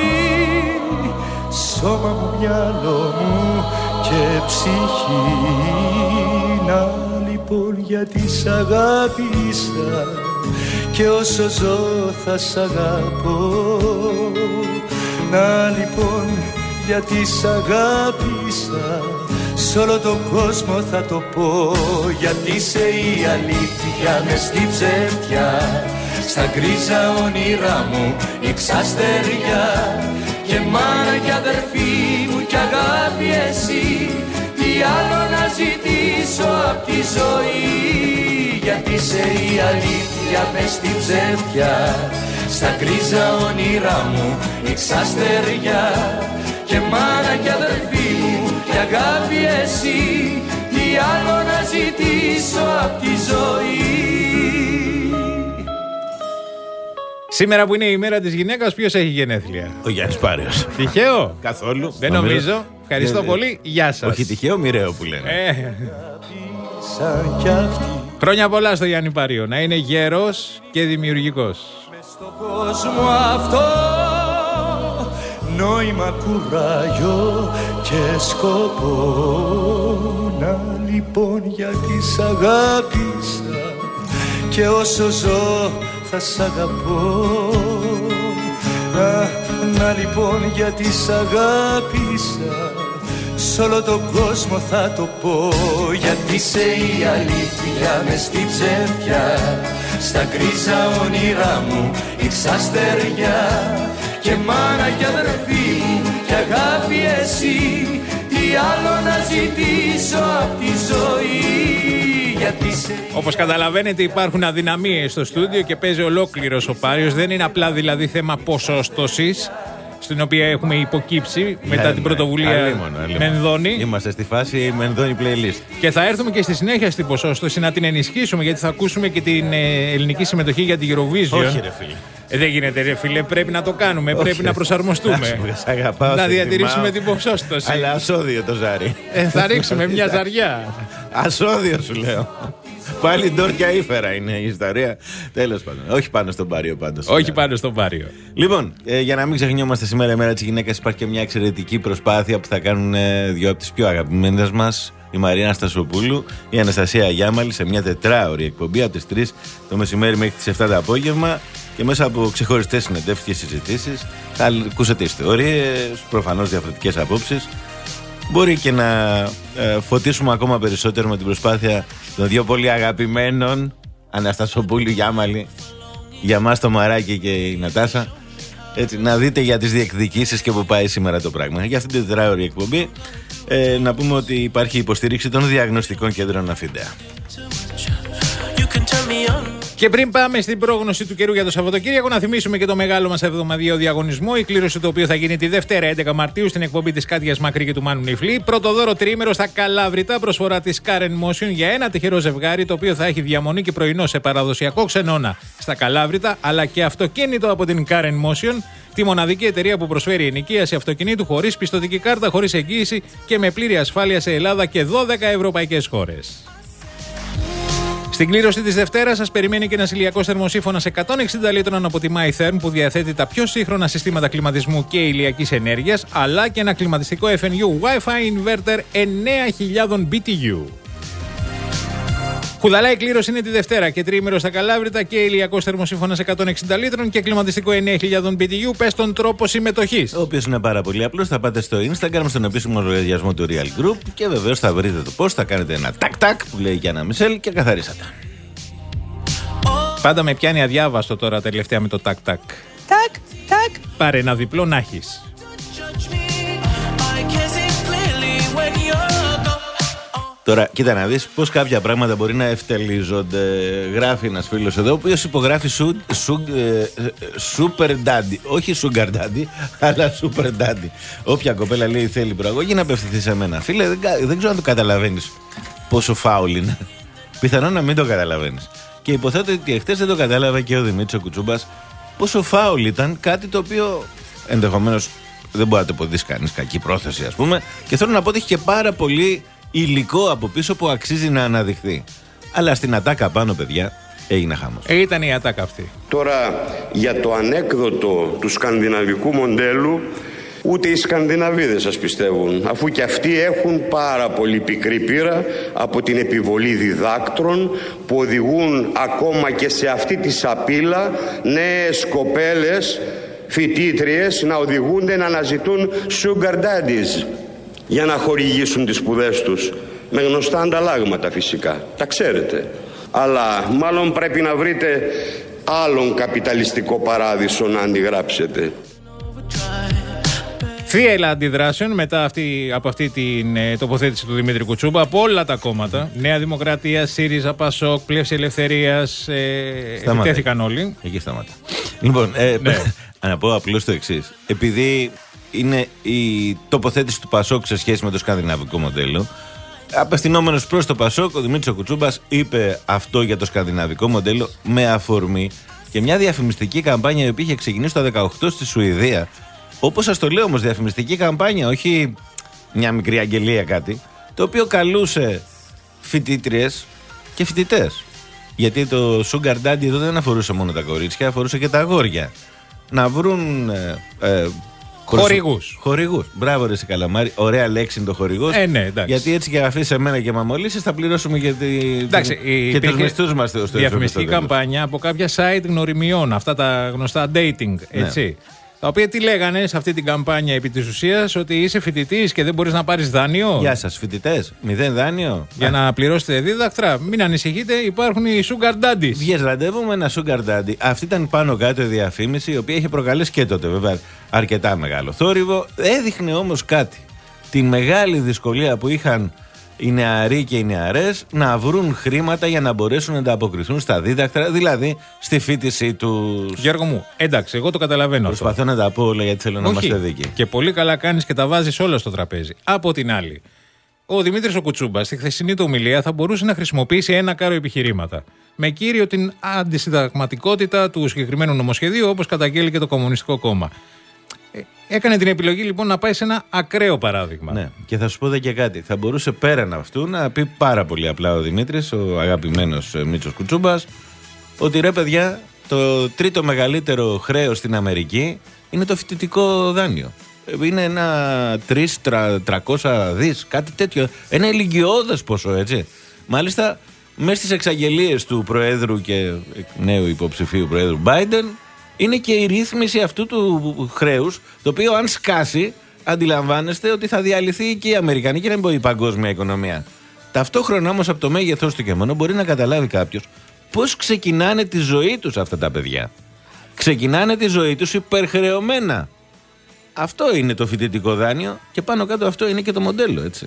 σώμα μου, μυαλό μου και ψυχή. Να λοιπόν γιατί σ' αγάπησα και όσο ζω θα σ' αγαπώ. Να λοιπόν γιατί σ' αγάπησα, σ' όλο τον κόσμο θα το πω. Γιατί είσαι η αλήθεια μες στη ψεύτια, στα γκρίζα όνειρά μου η ξαστεριά. Και μάνα κι αδερφή μου κι αγάπη εσύ, τι άλλο να ζητήσω απ' τη ζωή. Γιατί είσαι η αλήθεια μες στη ψεύτια, στα γκρίζα όνειρά μου η ξαστεριά. Και μάνα κι αδερφή μου κι αγάπη εσύ, τι άλλο να ζητήσω απ' τη ζωή. Σήμερα που είναι η μέρα της γυναίκας, ποιος έχει γενέθλια? Ο Γιάννης Πάριος. Τυχαίο? Καθόλου. Δεν νομίζω. Ευχαριστώ ε, πολύ. Γεια σας. Όχι τυχαίο, μοιραίο που λένε. Ε. Χρόνια πολλά στο Γιάννη Πάριο. Να είναι γέρος και δημιουργικός. Στον κόσμο αυτό νόημα, κουράγιο και σκοπό. Να λοιπόν γιατί σ' αγάπησα και όσο ζω θα σ' αγαπώ. Να, να λοιπόν γιατί σ' αγάπησα, σ' όλο τον κόσμο θα το πω. Γιατί είσαι η αλήθεια μες στη ψεύτια, στα γκρίζα όνειρά μου η ξαστεριά. Και μάνα κι αδερφή μου κι αγάπη εσύ, τι άλλο να ζητήσω απ' τη ζωή. Όπως καταλαβαίνετε υπάρχουν αδυναμίες στο στούντιο και παίζει ολόκληρος ο Πάριος. Δεν είναι απλά δηλαδή θέμα ποσόστοσης, στην οποία έχουμε υποκύψει μετά ναι, την πρωτοβουλία αλίμονο, αλίμονο. Μενδώνη. Είμαστε στη φάση Μενδώνη playlist. Και θα έρθουμε και στη συνέχεια στην ποσόστοση να την ενισχύσουμε, γιατί θα ακούσουμε και την ε, ελληνική συμμετοχή για την Eurovision. Όχι ρε φίλε. Ε, δεν γίνεται ρε φίλε, πρέπει να το κάνουμε, όχι, πρέπει να προσαρμοστούμε. Αγαπάω, να διατηρήσουμε την ποσόστοση. Αλλά ασώδιο το ζάρι. Ε, θα ρίξουμε μια ζαριά. Ασώδιο σου λέω. Πάλι ντόρκια ήφερα είναι η ιστορία. Τέλος πάντων. Όχι πάνω στον Πάριο πάντως. Όχι πάνω στον Πάριο. Λοιπόν, ε, για να μην ξεχνιόμαστε, σήμερα η μέρα της γυναίκας υπάρχει και μια εξαιρετική προσπάθεια που θα κάνουν ε, δύο από τις πιο αγαπημένες μας, η Μαρία Αναστασοπούλου, η Αναστασία Γιάμαλη, σε μια τετράωρη εκπομπή από τις τρεις το μεσημέρι μέχρι τις εφτά το απόγευμα. Και μέσα από ξεχωριστές συνεντεύξεις και συζητήσεις θα ακούσετε ιστορίες, προφανώς διαφορετικές απόψεις. Μπορεί και να ε, φωτίσουμε ακόμα περισσότερο με την προσπάθεια των δύο πολύ αγαπημένων, Αναστασοπούλου Γιάμαλη, για μας το Μαράκι και η Νατάσα. Έτσι, να δείτε για τις διεκδικήσεις και που πάει σήμερα το πράγμα. Για αυτή την τετράωρη εκπομπή ε, να πούμε ότι υπάρχει υποστήριξη των διαγνωστικών κέντρων Αφίντεα. Και πριν πάμε στην πρόγνωση του καιρού για το Σαββατοκύριακο, να θυμίσουμε και το μεγάλο μας εβδομαδιαίο διαγωνισμό. Η κλήρωση του οποίου θα γίνει τη Δευτέρα έντεκα Μαρτίου στην εκπομπή της Κάτιας Μακρύ και του Μάνου Νιφλή. Πρώτο δώρο τριήμερο στα Καλάβρητα, προσφορά της Car and Motion για ένα τυχερό ζευγάρι, το οποίο θα έχει διαμονή και πρωινό σε παραδοσιακό ξενώνα στα Καλάβρητα, αλλά και αυτοκίνητο από την Car and Motion, τη μοναδική εταιρεία που προσφέρει ενοικίαση αυτοκινήτου χωρίς πιστωτική κάρτα, χωρίς εγγύηση και με πλήρη ασφάλεια σε Ελλάδα και δώδεκα ευρωπαϊκές χώρες. Στην κλήρωση της Δευτέρας σας περιμένει και ένας ηλιακός θερμοσύφωνας εκατόν εξήντα λίτρων από τη MyTherm, που διαθέτει τα πιο σύγχρονα συστήματα κλιματισμού και ηλιακής ενέργειας, αλλά και ένα κλιματιστικό εφ εν γιου Wi-Fi inverter εννέα χιλιάδες μπι τι γιου. Χουδαλά η κλήρωση είναι τη Δευτέρα και τριήμερο στα Καλάβρητα και ηλιακός θερμοσύφωνας εκατόν εξήντα λίτρων και κλιματιστικό εννέα χιλιάδες μπι τι γιου. Πες τον τρόπο συμμετοχής. Ο οποίος είναι πάρα πολύ απλός. Θα πάτε στο Instagram, στον επίσημο λογαριασμό του Real Group και βεβαίως θα βρείτε το πώς. Θα κάνετε ένα τάκ-τάκ που λέει Γιάννα Μισελ και καθαρίσατε. Πάντα με πιάνει αδιάβαστο τώρα τελευταία με το τάκ-τάκ. Τάκ-τάκ. Πάρε ένα διπλό να έχεις. Τώρα, κοίτα να δεις πώς κάποια πράγματα μπορεί να ευτελίζονται. Γράφει ένας φίλος εδώ, ο οποίος υπογράφει σου, σου, ε, Super Daddy. Όχι Sugar Daddy, αλλά Super Daddy. Όποια κοπέλα λέει θέλει προαγωγή να απευθυνθεί σε μένα. Φίλε, δεν, δεν ξέρω αν το καταλαβαίνεις πόσο φάουλ είναι. Πιθανόν να μην το καταλαβαίνεις. Και υποθέτω ότι εχθές δεν το κατάλαβε και ο Δημήτρης ο Κουτσούμπας πόσο φάουλ ήταν, κάτι το οποίο ενδεχομένως δεν μπορεί να το αποδείξει κανείς, κακή πρόθεση ας πούμε. Και θέλω να πω ότι έχει και πάρα πολύ υλικό από πίσω που αξίζει να αναδειχθεί. Αλλά στην ατάκα πάνω, παιδιά, έγινε χαμός. Ε, ήταν η ατάκα αυτή. Τώρα, για το ανέκδοτο του σκανδιναβικού μοντέλου, ούτε οι Σκανδιναβίδες σας πιστεύουν, αφού και αυτοί έχουν πάρα πολύ πικρή πείρα από την επιβολή διδάκτρων που οδηγούν ακόμα και σε αυτή τη σαπίλα νέες κοπέλες, φοιτήτριες, να οδηγούνται να αναζητούν sugar daddies για να χορηγήσουν τις σπουδές τους, με γνωστά ανταλλάγματα φυσικά, τα ξέρετε. Αλλά μάλλον πρέπει να βρείτε άλλον καπιταλιστικό παράδεισο να αντιγράψετε. Θύελα αντιδράσεων μετά αυτή, από αυτή την ε, τοποθέτηση του Δημήτρη Κουτσούμπα από όλα τα κόμματα. Νέα Δημοκρατία, ΣΥΡΙΖΑ, ΠΑΣΟΚ, Πλεύση Ελευθερίας. Ε, επιτέθηκαν όλοι. Εκεί σταμάτα. Λοιπόν, ε, ναι. να πω απλώς το εξής. Επειδή είναι η τοποθέτηση του ΠΑΣΟΚ σε σχέση με το σκανδιναβικό μοντέλο, απευθυνόμενος προς το ΠΑΣΟΚ, ο Δημήτρης ο Κουτσούμπας είπε αυτό για το σκανδιναβικό μοντέλο με αφορμή και μια διαφημιστική καμπάνια η οποία είχε ξεκινήσει το δεκαοκτώ στη Σουηδία. Όπως σας το λέω όμως, διαφημιστική καμπάνια, όχι μια μικρή αγγελία κάτι, το οποίο καλούσε φοιτήτριες και φοιτητές. Γιατί το Sugar Daddy εδώ δεν αφορούσε μόνο τα κορίτσια, αφορούσε και τα αγόρια. Να βρουν ε, ε, χορηγούς. Χορηγούς. Μπράβο, ρε Καλαμάρη. Ωραία λέξη είναι το χορηγός. Ε, ναι, εντάξει. Γιατί έτσι και αφήσει εμένα και μαμολίσεις θα πληρώσουμε και, τη, εντάξει, και τους μισθούς μας. Διαφημιστική καμπάνια από κάποια site γνωριμιών, αυτά τα γνωστά dating, έτσι. Ναι. Τα οποία τι λέγανε σε αυτή την καμπάνια επί της ουσίας, ότι είσαι φοιτητής και δεν μπορείς να πάρεις δάνειο. Γεια σας, φοιτητές. Μηδέν δάνειο. Για Α. να πληρώσετε δίδακτρα. Μην ανησυχείτε, υπάρχουν οι sugar daddies. Βγες ραντεβού με ένα sugar daddy. Αυτή ήταν πάνω κάτω η διαφήμιση, η οποία είχε προκαλέσει και τότε βέβαια αρκετά μεγάλο θόρυβο. Έδειχνε όμως κάτι. Τη μεγάλη δυσκολία που είχαν οι νεαροί και οι νεαρές να βρουν χρήματα για να μπορέσουν να ανταποκριθούν στα δίδακτρα, δηλαδή στη φοιτησή τους. Γιώργο μου, εντάξει, εγώ το καταλαβαίνω. Προσπαθώ αυτό να τα πω όλα γιατί θέλω Όχι. να είμαστε δίκαιοι. Και πολύ καλά κάνεις και τα βάζεις όλα στο τραπέζι. Από την άλλη, ο Δημήτρης ο Κουτσούμπας στη χθεσινή του ομιλία θα μπορούσε να χρησιμοποιήσει ένα κάρο επιχειρήματα. Με κύριο την αντισυνταγματικότητα του συγκεκριμένου νομοσχεδίου, όπως καταγγέλει και το Κομμουνιστικό Κόμμα. Έκανε την επιλογή λοιπόν να πάει σε ένα ακραίο παράδειγμα. Ναι, και θα σου πω δε και κάτι. Θα μπορούσε πέραν αυτού να πει πάρα πολύ απλά ο Δημήτρης, ο αγαπημένος Μίτσος Κουτσούμπας, ότι ρε παιδιά, το τρίτο μεγαλύτερο χρέος στην Αμερική είναι το φοιτητικό δάνειο. Είναι ένα τριακόσια τριακόσια δις, κάτι τέτοιο. Ένα ηλικιώδες ποσό, έτσι. Μάλιστα, μέσα στις εξαγγελίες του Προέδρου και νέου υποψηφίου Προέδρου Biden, είναι και η ρύθμιση αυτού του χρέους, το οποίο αν σκάσει, αντιλαμβάνεστε ότι θα διαλυθεί και η αμερικανική και να μην πω η παγκόσμια οικονομία. Ταυτόχρονα όμως από το μέγεθός του και μόνο μπορεί να καταλάβει κάποιος πώς ξεκινάνε τη ζωή τους αυτά τα παιδιά. Ξεκινάνε τη ζωή τους υπερχρεωμένα. Αυτό είναι το φοιτητικό δάνειο και πάνω κάτω αυτό είναι και το μοντέλο, έτσι.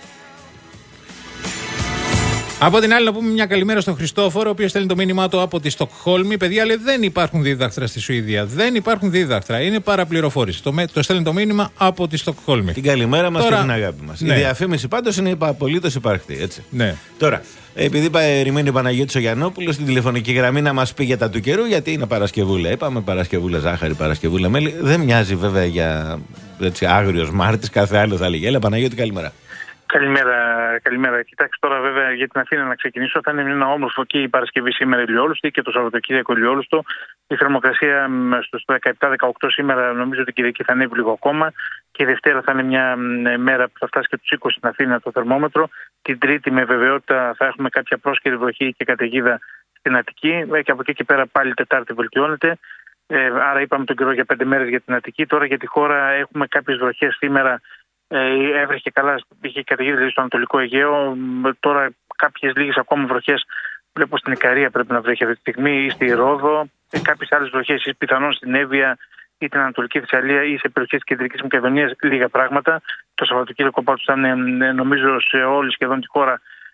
Από την άλλη, να πούμε μια καλημέρα στον Χριστόφορο, ο οποίος στέλνει το μήνυμά του από τη Στοκχόλμη. Παιδιά, λέει δεν υπάρχουν δίδακτρα στη Σουηδία. Δεν υπάρχουν δίδακτρα. Είναι παραπληροφόρηση. Το, το στέλνει το μήνυμα από τη Στοκχόλμη. Την καλημέρα μας Τώρα... και την αγάπη μας. Ναι. Η διαφήμιση πάντως είναι απολύτως υπαρκτή, έτσι. Ναι. Τώρα, επειδή περιμένει ο Παναγιώτης ο Γιαννόπουλος στην τηλεφωνική γραμμή να μας πει για τα του καιρού, γιατί είναι Παρασκευούλα. Είπαμε Παρασκευούλα ζάχαρη, Παρασκευούλα μέλι. Δεν μοιάζει βέβαια για έτσι, άγριος Μάρτης, κάθε άλλο θα λέγει. Έλα, Παναγιώτη, καλημέρα. Καλημέρα, καλημέρα. Κοιτάξτε τώρα, βέβαια, για την Αθήνα να ξεκινήσω. Θα είναι ένα όμορφο και η Παρασκευή σήμερα ηλιόλουστη και το Σαββατοκύριακο ηλιόλουστο. Η θερμοκρασία στους δεκαεπτά δεκαοκτώ σήμερα, νομίζω ότι την Κυριακή θα ανέβει λίγο ακόμα. Και η Δευτέρα θα είναι μια μέρα που θα φτάσει και τους είκοσι στην Αθήνα το θερμόμετρο. Την Τρίτη, με βεβαιότητα, θα έχουμε κάποια πρόσκαιρη βροχή και καταιγίδα στην Αττική. Και από εκεί και πέρα πάλι Τετάρτη βελτιώνεται. Ε, άρα, είπαμε τον καιρό για πέντε μέρες για την Αττική. Τώρα για τη χώρα έχουμε κάποιες βροχές σήμερα. Ε, έβρεχε καλά, είχε καταιγίδα δηλαδή στο Ανατολικό Αιγαίο. Τώρα κάποιες λίγες ακόμα βροχές βλέπω στην Ικαρία πρέπει να βρέχει αυτή τη στιγμή ή στη Ρόδο. Ε, κάποιες άλλες βροχές πιθανόν στην Εύβοια ή την Ανατολική Θεσσαλία ή σε περιοχές της Κεντρικής Μακεδονίας λίγα πράγματα. Το Σαββατοκύριακο πάντως θα είναι νομίζω σε όλη σχεδόν τη χώρα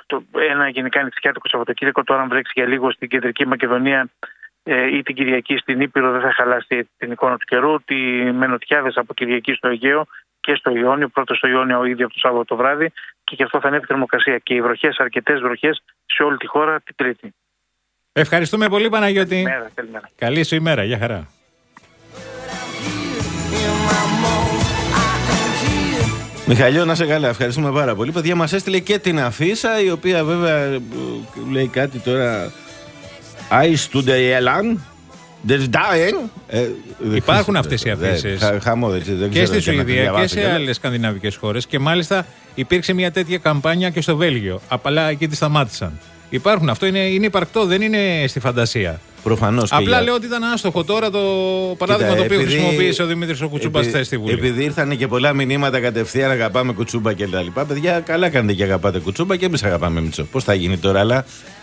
το, ένα γενικά νηστικιάτικο Σαββατοκύριακο, τώρα αν βρέξει για λίγο στην κεντρική Μακεδονία ε, ή την Κυριακή στην Ήπειρο, δεν θα χαλάσει την εικόνα του καιρού. Ότι με νοτιάδες από Κυριακή στο Αιγαίο και στο Ιόνιο, πρώτο στο Ιόνιο ήδη από το Σάββατο το βράδυ, και γι' αυτό θα ανέβει η θερμοκρασία. Και οι βροχές, αρκετές βροχές σε όλη τη χώρα την Τρίτη. Ευχαριστούμε πολύ, Παναγιώτη. Καλημέρα, καλημέρα. Καλή σου ημέρα. Γεια χαρά. Μιχαλιό, να σε καλά, ευχαριστούμε πάρα πολύ. Παιδιά, μας έστειλε και την αφίσα, η οποία βέβαια λέει κάτι τώρα. I stood a Elan. Ε, Υπάρχουν αυτές οι αφήσεις χα, χαμό, δεν, δεν και στη ξέρω, Σουηδία και σε άλλες σκανδιναβικές χώρες, και μάλιστα υπήρξε μια τέτοια καμπάνια και στο Βέλγιο. Απλά εκεί τη σταμάτησαν. Υπάρχουν, αυτό είναι, είναι υπαρκτό, δεν είναι στη φαντασία. Προφανώς. Απλά για... λέω ότι ήταν άστοχο τώρα το παράδειγμα. Κοίτα, το οποίο επειδή... χρησιμοποίησε ο Δημήτρης ο Κουτσούμπας χθες στη Βουλή. Επειδή ήρθαν και πολλά μηνύματα κατευθείαν, αγαπάμε Κουτσούμπα και τα λοιπά. Παιδιά, καλά κάνετε και αγαπάτε Κουτσούμπα, και εμείς αγαπάμε Μητσό. Πώς θα γίνει τώρα, αλλά.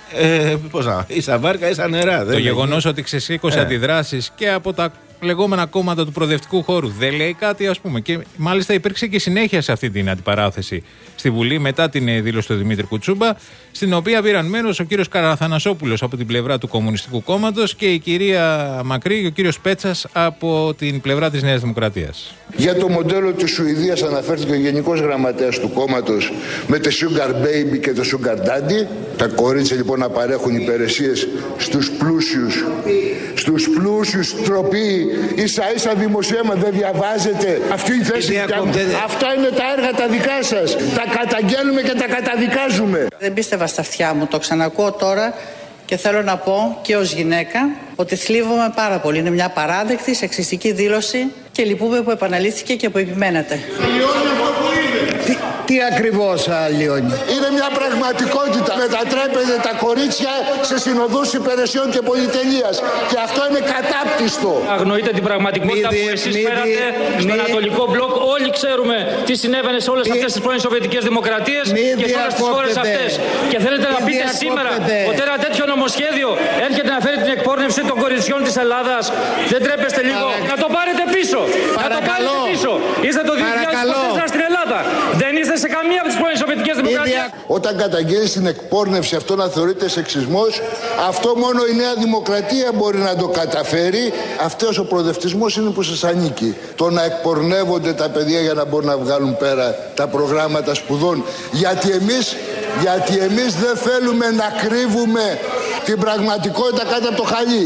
Ε, πώς να, ίσα βάρκα, ίσα νερά. Το γεγονός ότι ξεσήκωσε ε. αντιδράσεις και από τα λεγόμενα κόμματα του προοδευτικού χώρου δεν λέει κάτι, ας πούμε. Και μάλιστα υπήρξε και συνέχεια σε αυτή την αντιπαράθεση στη Βουλή μετά την δήλωση του Δημήτρη Κουτσούμπα, στην οποία πήραν μέρος ο κύριος Καραθανασόπουλος από την πλευρά του Κομμουνιστικού Κόμματος και η κυρία Μακρύ και ο κύριος Πέτσας από την πλευρά της Νέας Δημοκρατίας. Για το μοντέλο της Σουηδίας αναφέρθηκε ο Γενικός Γραμματέας του κόμματος με το Sugar Baby και το Sugar Daddy. Τα κορίτσια λοιπόν να παρέχουν υπηρεσίες στους πλούσιους. Στους πλούσιους τροπή. Ίσα ίσα δημοσίευμα δεν διαβάζετε. Αυτή η θέση. Αυτά είναι τα έργα τα δικά σας. Τα καταγγέλνουμε και τα καταδικάζουμε. Δεν πίστευα στα αυτιά μου. Το ξανακούω τώρα. Και θέλω να πω και ως γυναίκα ότι θλίβομαι πάρα πολύ. Είναι μια παράδεκτη σεξιστική δήλωση και λυπούμε που επαναλήφθηκε και που επιμένατε. Λιώνει αυτό που είναι. Τι, τι ακριβώς λιώνει. Είναι μια πραγματικότητα. Μετατρέπεται τα κορίτσια σε συνοδούς υπηρεσιών και πολυτελείας. Και αυτό είναι κατάπτυστο. Αγνοείτε την πραγματικότητα μη, που εσείς μη, φέρατε μη, στο μη, Ανατολικό μπλοκ. Όλοι ξέρουμε τι συνέβαινε σε όλες μη, αυτές τις πρώην Σοβιετικές δημοκρατίες και σε όλες τις χώρες αυτές. Και θέλετε να πείτε σήμερα ότι ένα τέτοιο νομοσχέδιο έρχεται να φέρει την εκπόρνευση των κοριτσιών της Ελλάδας. Δεν τρέπεστε λίγο να το πάρετε πίσω. Παρακαλώ. Να το πάρετε πίσω. Είστε το δύο χιλιάδες είκοσι τέσσερα στην Ελλάδα. Δεν είστε σε καμία από τις πρώην Σοβιετικές δημοκρατίες. Όταν καταγγέλνει την εκπόρνευση, αυτό να θεωρείται σεξισμός, αυτό μόνο η Νέα Δημοκρατία μπορεί να το καταφέρει. Αυτός ο προοδευτισμός είναι που σας ανήκει. Το να εκπορνεύονται τα παιδιά για να μπορούν να βγάλουν πέρα τα προγράμματα σπουδών. Γιατί εμείς, γιατί εμείς δεν θέλουμε να κρύβουμε την πραγματικότητα κάτω από το χαλί.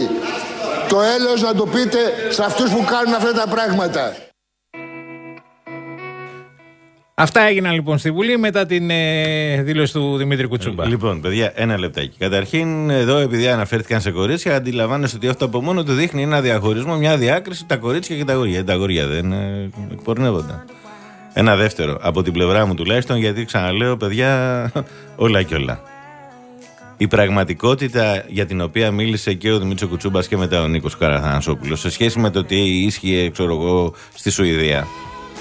Το έλεος να το πείτε σε αυτούς που κάνουν αυτά τα πράγματα. Αυτά έγιναν λοιπόν στη Βουλή μετά την ε, δήλωση του Δημήτρη Κουτσούμπα. Λοιπόν, παιδιά, ένα λεπτάκι. Καταρχήν, εδώ επειδή αναφέρθηκαν σε κορίτσια, αντιλαμβάνεστε ότι αυτό από μόνο του δείχνει ένα διαχωρισμό, μια διάκριση τα κορίτσια και τα αγόρια. Τα αγόρια δεν ε, εκπορνεύονται. Ένα δεύτερο, από την πλευρά μου τουλάχιστον, γιατί ξαναλέω, παιδιά, όλα και όλα. Η πραγματικότητα για την οποία μίλησε και ο Δημήτρης Κουτσούμπας και μετά ο Νίκος Καραθανασόπουλος σε σχέση με το τι ίσχυε, ξέρω εγώ, στη Σουηδία,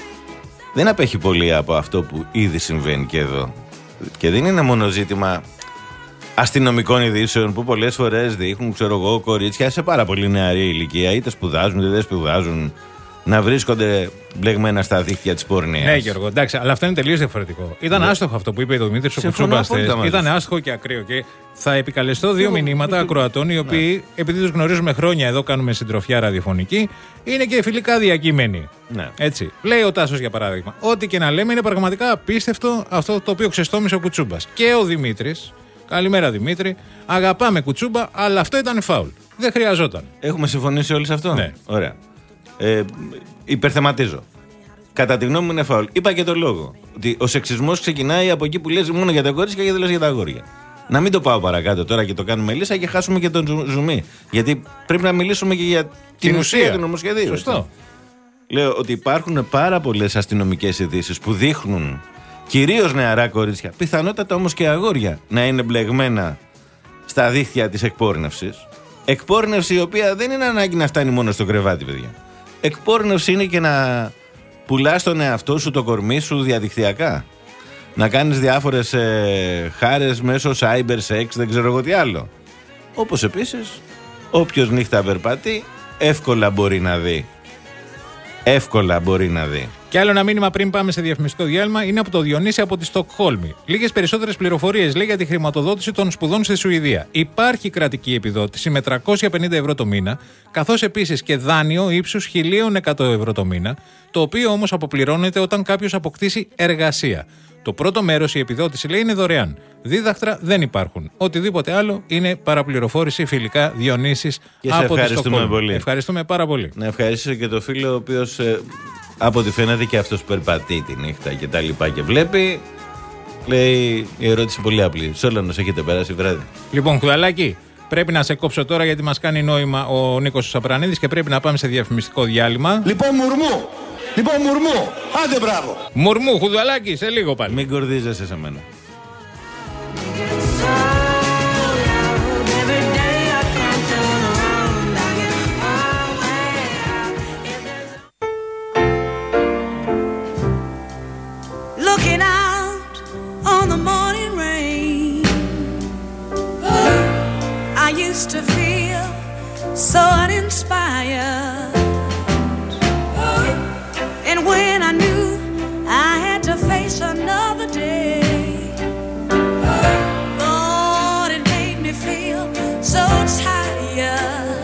δεν απέχει πολύ από αυτό που ήδη συμβαίνει και εδώ. Και δεν είναι μόνο ζήτημα αστυνομικών ειδήσεων που πολλές φορές δείχνουν, ξέρω εγώ, κορίτσια σε πάρα πολύ νεαρή ηλικία, είτε σπουδάζουν είτε δεν σπουδάζουν, να βρίσκονται μπλεγμένα στα δίχτυα της πορνείας. Ναι, Γιώργο, εντάξει, αλλά αυτό είναι τελείως διαφορετικό. Ήταν ναι. άστοχο αυτό που είπε ο Δημήτρης ο Κουτσούμπας. Ήταν άστοχο και ακραίο. Και θα επικαλεστώ δύο μηνύματα ακροατών, οι οποίοι, ναι. επειδή τους γνωρίζουμε χρόνια, εδώ κάνουμε συντροφιά ραδιοφωνική, είναι και φιλικά διακείμενοι. Ναι. Έτσι. Λέει ο Τάσος, για παράδειγμα, ό,τι και να λέμε είναι πραγματικά απίστευτο αυτό το οποίο ξεστόμησε ο Κουτσούμπας. Και ο Δημήτρης, καλημέρα Δημήτρη, αγαπάμε Κουτσούμπα, αλλά αυτό ήταν φάουλ. Δεν χρειαζόταν. Έχουμε συμφωνήσει όλοι σε αυτό. Ναι. Ωραία. Ε, υπερθεματίζω. Κατά τη γνώμη μου είναι φάουλ. Είπα και το λόγο. Ότι ο σεξισμός ξεκινάει από εκεί που λες μόνο για τα κορίτσια και δεν λες για τα αγόρια. Να μην το πάω παρακάτω τώρα και το κάνουμε λύσα και χάσουμε και τον ζουμί. Γιατί πρέπει να μιλήσουμε και για την, την ουσία, ουσία του νομοσχεδίου. Σωστό. Λέω ότι υπάρχουν πάρα πολλές αστυνομικές ειδήσεις που δείχνουν κυρίως νεαρά κορίτσια, πιθανότατα όμως και αγόρια, να είναι μπλεγμένα στα δίχτυα της εκπόρνευσης. Εκπόρνευση η οποία δεν είναι ανάγκη να φτάνει μόνο στο κρεβάτι, παιδιά. Εκπόρνευση είναι και να πουλάς τον εαυτό σου, το κορμί σου διαδικτυακά. Να κάνεις διάφορες ε, χάρες μέσω cyber sex, δεν ξέρω εγώ τι άλλο. Όπως επίσης, όποιος νύχτα περπατεί, εύκολα μπορεί να δει. Εύκολα μπορεί να δει. Και άλλο ένα μήνυμα πριν πάμε σε διαφημιστικό διάλειμμα είναι από το Διονύση από τη Στοκχόλμη. Λίγες περισσότερες πληροφορίες λέει για τη χρηματοδότηση των σπουδών στη Σουηδία. Υπάρχει κρατική επιδότηση με τριακόσια πενήντα ευρώ το μήνα, καθώς επίσης και δάνειο ύψους χίλια εκατό ευρώ το μήνα, το οποίο όμως αποπληρώνεται όταν κάποιος αποκτήσει εργασία. Το πρώτο μέρος, η επιδότηση λέει, είναι δωρεάν. Δίδακτρα δεν υπάρχουν. Οτιδήποτε άλλο είναι παραπληροφόρηση. Φιλικά, Διονύσης από τη Στοκχόλμη. Πολύ. Ευχαριστούμε πάρα πολύ. Να ευχαριστήσω και το φίλο ο οποίος ε, από ό,τι φαίνεται και αυτός περπατεί τη νύχτα και τα λοιπά και βλέπει. Λέει η ερώτηση πολύ απλή. Σόλωνος έχετε περάσει βράδυ? Λοιπόν, Κουδαλάκη, πρέπει να σε κόψω τώρα γιατί μας κάνει νόημα ο Νίκος Σαπρανίδης και πρέπει να πάμε σε διαφημιστικό διάλειμμα. Λοιπόν, μουρμού. Λοιπόν, μουρμού. Άντε, μπράβο. Μουρμού, Κουδαλάκη, σε λίγο πάλι. Μην κορδίζεσαι σε μένα. Looking out on the morning rain, I used to feel so uninspired, and when I knew I had to face another day, Lord, it made me feel so tired.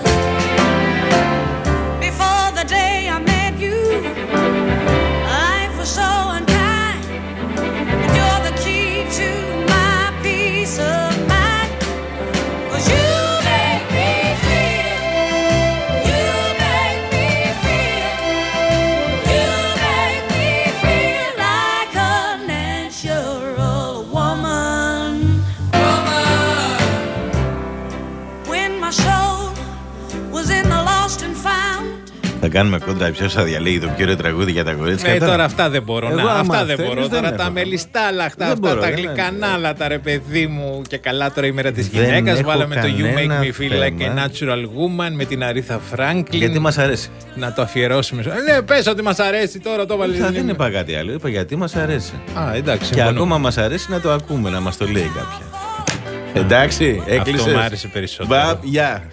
Before the day I met you, life was so unkind. You're the key to my peace of mind, 'cause you make me feel, you make me feel, you make me feel like a natural woman. Woman. When my soul was in the lost and found. Θα κάνουμε κοντά ποιος θα διαλέγει το πιο ωραίο τραγούδι για τα κορίτσια. Ναι, τώρα αυτά δεν μπορώ. Εγώ, να, άμα αυτά δεν θέλεις, μπορώ. δεν Τώρα τα έχω. μελιστάλαχτα, Δεν αυτά μπορώ, τα δεν γλυκανάλατα, ρε παιδί μου. Και καλά τώρα η μέρα της Δεν γυναίκας. έχω Βάλαμε το You Make κανένα Me Feel Like a θέμα. Natural Woman με την Αρίθα Φράγκλιν. Γιατί μας αρέσει. Να το αφιερώσουμε. Ναι, πες ότι μας αρέσει τώρα, το βάλεις. Θα, δεν είπα κάτι άλλο. Είπα γιατί μας αρέσει. Α, εντάξει. Και συμφωνώ. ακόμα μας αρέσει να το ακούμε, να μας το λέει κάποια. Εντάξει, έκλεισες. Αυτό μου άρεσε περισσότερο. Μπα, γεια.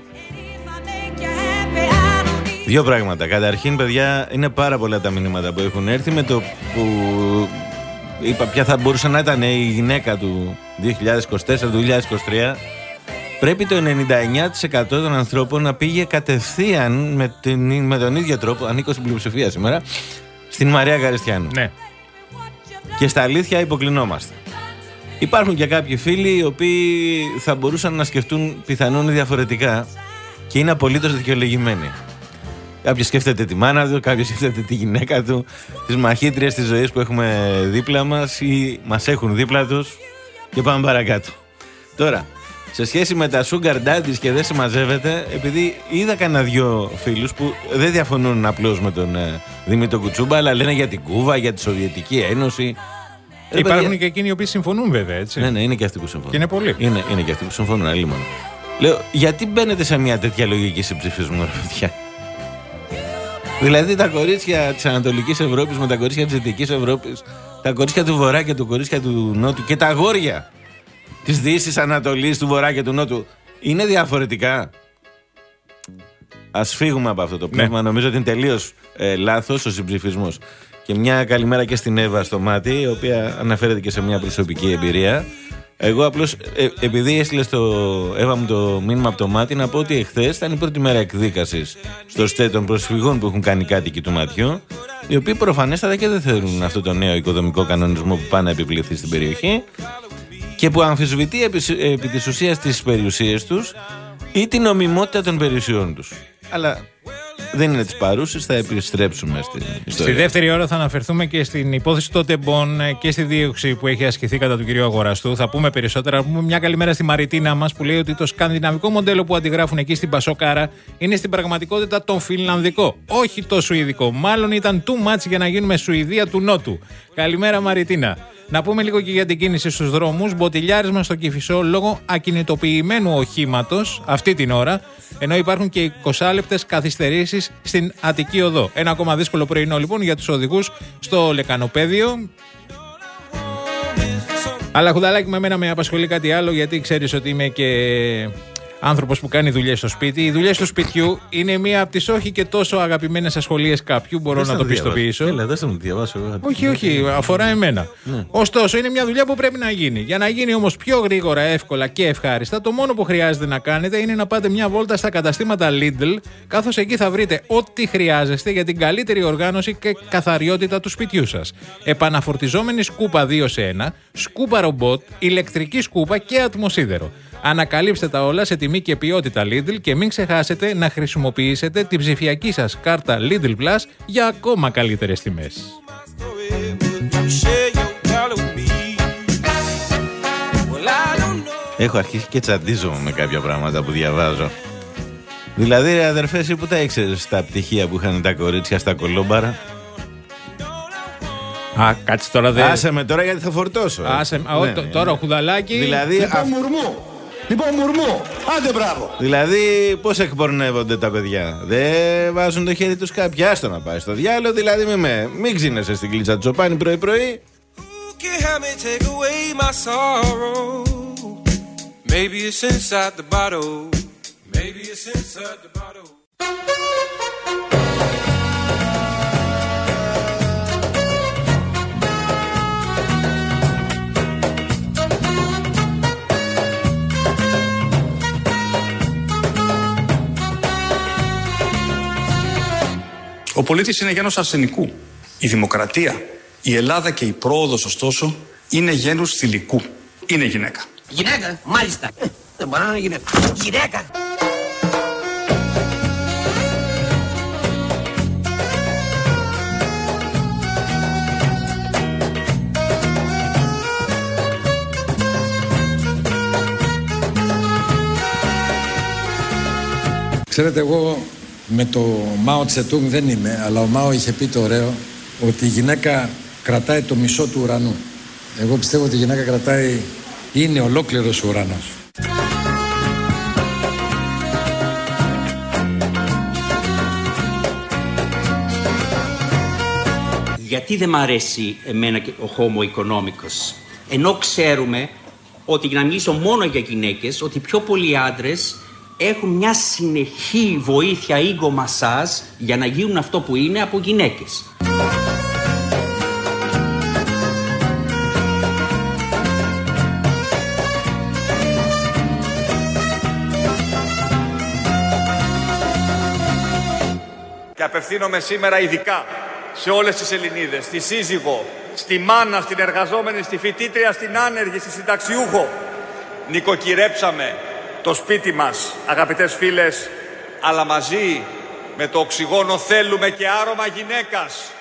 Δύο πράγματα. Καταρχήν, παιδιά, είναι πάρα πολλά τα μηνύματα που έχουν έρθει με το που είπα ποια θα μπορούσε να ήταν η γυναίκα του δύο χιλιάδες είκοσι τέσσερα, του δύο χιλιάδες είκοσι τρία. Πρέπει το ενενήντα εννιά τοις εκατό των ανθρώπων να πήγε κατευθείαν με, την, με τον ίδιο τρόπο, ανήκω στην πλειοψηφία σήμερα, στην Μαρία Καριστιάνου. Ναι. Και στα αλήθεια υποκλεινόμαστε. Υπάρχουν και κάποιοι φίλοι οι οποίοι θα μπορούσαν να σκεφτούν πιθανόν διαφορετικά και είναι απολύτως δικαιολογημένοι. Κάποιος σκέφτεται τη μάνα του, κάποιος σκέφτεται τη γυναίκα του, τις μαχήτριες της ζωής που έχουμε δίπλα μας ή μας έχουν δίπλα τους και πάμε παρακάτω. Τώρα, σε σχέση με τα sugar daddies και δεν συμμαζεύεται, επειδή είδα κανένα δυο φίλους που δεν διαφωνούν απλώς με τον ε, Δημήτρη Κουτσούμπα, αλλά λένε για την Κούβα, για τη Σοβιετική Ένωση. Και υπάρχουν παιδιά... και εκείνοι οι οποίοι συμφωνούν, βέβαια, έτσι. Ναι, ναι, είναι και αυτοί που συμφωνούν. Και είναι πολλοί. Είναι, είναι και αυτοί που συμφωνούν, αλλήμον. Λέω, γιατί μπαίνετε σε μια τέτοια λογική σε ψηφισμό, ρε παιδιά? Δηλαδή τα κορίτσια της Ανατολικής Ευρώπης με τα κορίτσια της Δυτικής Ευρώπης, τα κορίτσια του Βορρά και τα κορίτσια του Νότου και τα αγόρια της Δύσης, Ανατολής, του Βορρά και του Νότου είναι διαφορετικά. Ας φύγουμε από αυτό το πνεύμα. Ναι. Νομίζω ότι είναι τελείως ε, λάθος ο συμψηφισμός. Και μια καλημέρα και στην Εύα στο μάτι, η οποία αναφέρεται και σε μια προσωπική εμπειρία. Εγώ απλώς, ε, επειδή έστειλε στο Εύα μου το μήνυμα από το μάτι, να πω ότι εχθές ήταν η πρώτη μέρα εκδίκασης στο ΣΤΕ των προσφυγών που έχουν κάνει κάτοικοι του ματιού, οι οποίοι προφανέστατα και δεν θέλουν αυτό το νέο οικοδομικό κανονισμό που πάει να επιβληθεί στην περιοχή και που αμφισβητεί επί, επί της ουσίας τις περιουσίες τους ή την νομιμότητα των περιουσιών τους. Αλλά δεν είναι της παρούσης, θα επιστρέψουμε στην ιστορία. Στη δεύτερη ώρα θα αναφερθούμε και στην υπόθεση των τεμπών και στη δίωξη που έχει ασκηθεί κατά του κυρίου Αγοραστού. Θα πούμε περισσότερα. Θα πούμε μια καλημέρα στη Μαριτίνα μας που λέει ότι το σκανδιναβικό μοντέλο που αντιγράφουν εκεί στην Πασόκαρα είναι στην πραγματικότητα το φιλανδικό, όχι το σουηδικό. Μάλλον ήταν too much για να γίνουμε Σουηδία του Νότου. Καλημέρα, Μαριτίνα. Να πούμε λίγο και για την κίνηση στους δρόμους. Μποτιλιάρισμα στο Κηφισό λόγω ακινητοποιημένου οχήματος αυτή την ώρα, ενώ υπάρχουν και εικοσάλεπτες καθυστερήσεις στην Αττική Οδό. Ένα ακόμα δύσκολο πρωινό λοιπόν για τους οδηγούς στο Λεκανοπέδιο. Αλλά Χουδαλάκη, με εμένα με απασχολεί κάτι άλλο, γιατί ξέρεις ότι είμαι και άνθρωπος που κάνει δουλειές στο σπίτι. Οι δουλειές του σπιτιού είναι μία από τις όχι και τόσο αγαπημένες ασχολίες κάποιου, μπορώ να το πιστοποιήσω. Έλα, δεν θα μου διαβάσω εγώ. Όχι, όχι, αφορά εμένα. Ναι. Ωστόσο, είναι μια δουλειά που πρέπει να γίνει. Για να γίνει όμως πιο γρήγορα, εύκολα και ευχάριστα, το μόνο που χρειάζεται να κάνετε είναι να πάτε μια βόλτα στα καταστήματα Lidl, καθώς εκεί θα βρείτε ό,τι χρειάζεστε για την καλύτερη οργάνωση και καθαριότητα του σπιτιού σας. Επαναφορτιζόμενη σκούπα δύο σε ένα, σκούπα ρομπότ, ηλεκτρική σκούπα και ατμοσίδερο. Ανακαλύψτε τα όλα σε τιμή και ποιότητα Lidl και μην ξεχάσετε να χρησιμοποιήσετε την ψηφιακή σας κάρτα Lidl Plus για ακόμα καλύτερες τιμές. Έχω αρχίσει και τσαντίζομαι με κάποια πράγματα που διαβάζω. Δηλαδή, ρε αδερφέ, εσύ που τα ήξερες στα πτυχία που είχαν τα κορίτσια στα κολόμπαρα. Α, κάτσε τώρα δε... Άσε με τώρα γιατί θα φορτώσω. Άσε, α, ναι, ναι, τώρα ο Χουδαλάκη. Δηλαδή, Λοιπόν, α... μουρμού. Λοιπόν, μουρμού. Άντε, μπράβο. Δηλαδή, πώς εκπορνεύονται τα παιδιά. Δεν βάζουν το χέρι τους κάποια. Άστο να πάει στο διάλογο. Δηλαδή, μην, με... μην ξύνεσαι στην κλίτσα του Τσοπάνη πρωί-πρωί. Maybe it's inside the bottle. Maybe it's inside the bottle. Ο πολίτης είναι γένος αρσενικού. Η δημοκρατία, η Ελλάδα και η πρόοδος, ωστόσο, είναι γένους θηλυκού. Είναι γυναίκα. Γυναίκα, μάλιστα. Ε, δεν μπορεί να είναι γυναίκα. Γυναίκα. Ξέρετε, εγώ με το Μάο Τσετούγκ δεν είμαι, αλλά ο Μάο είχε πει το ωραίο ότι η γυναίκα κρατάει το μισό του ουρανού. Εγώ πιστεύω ότι η γυναίκα κρατάει, είναι ολόκληρος ο ουρανός. Γιατί δεν μ' αρέσει εμένα και ο Homo economicus, ενώ ξέρουμε ότι, για να μιλήσω μόνο για γυναίκες, ότι πιο πολλοί άντρες έχουν μια συνεχή βοήθεια ego massage για να γίνουν αυτό που είναι από γυναίκες. Και απευθύνομαι σήμερα ειδικά σε όλες τις Ελληνίδες, στη σύζυγο, στη μάνα, στην εργαζόμενη, στη φοιτήτρια, στην άνεργη, στη συνταξιούχο. Νοικοκυρέψαμε το σπίτι μας, αγαπητές φίλες, αλλά μαζί με το οξυγόνο θέλουμε και άρωμα γυναίκας.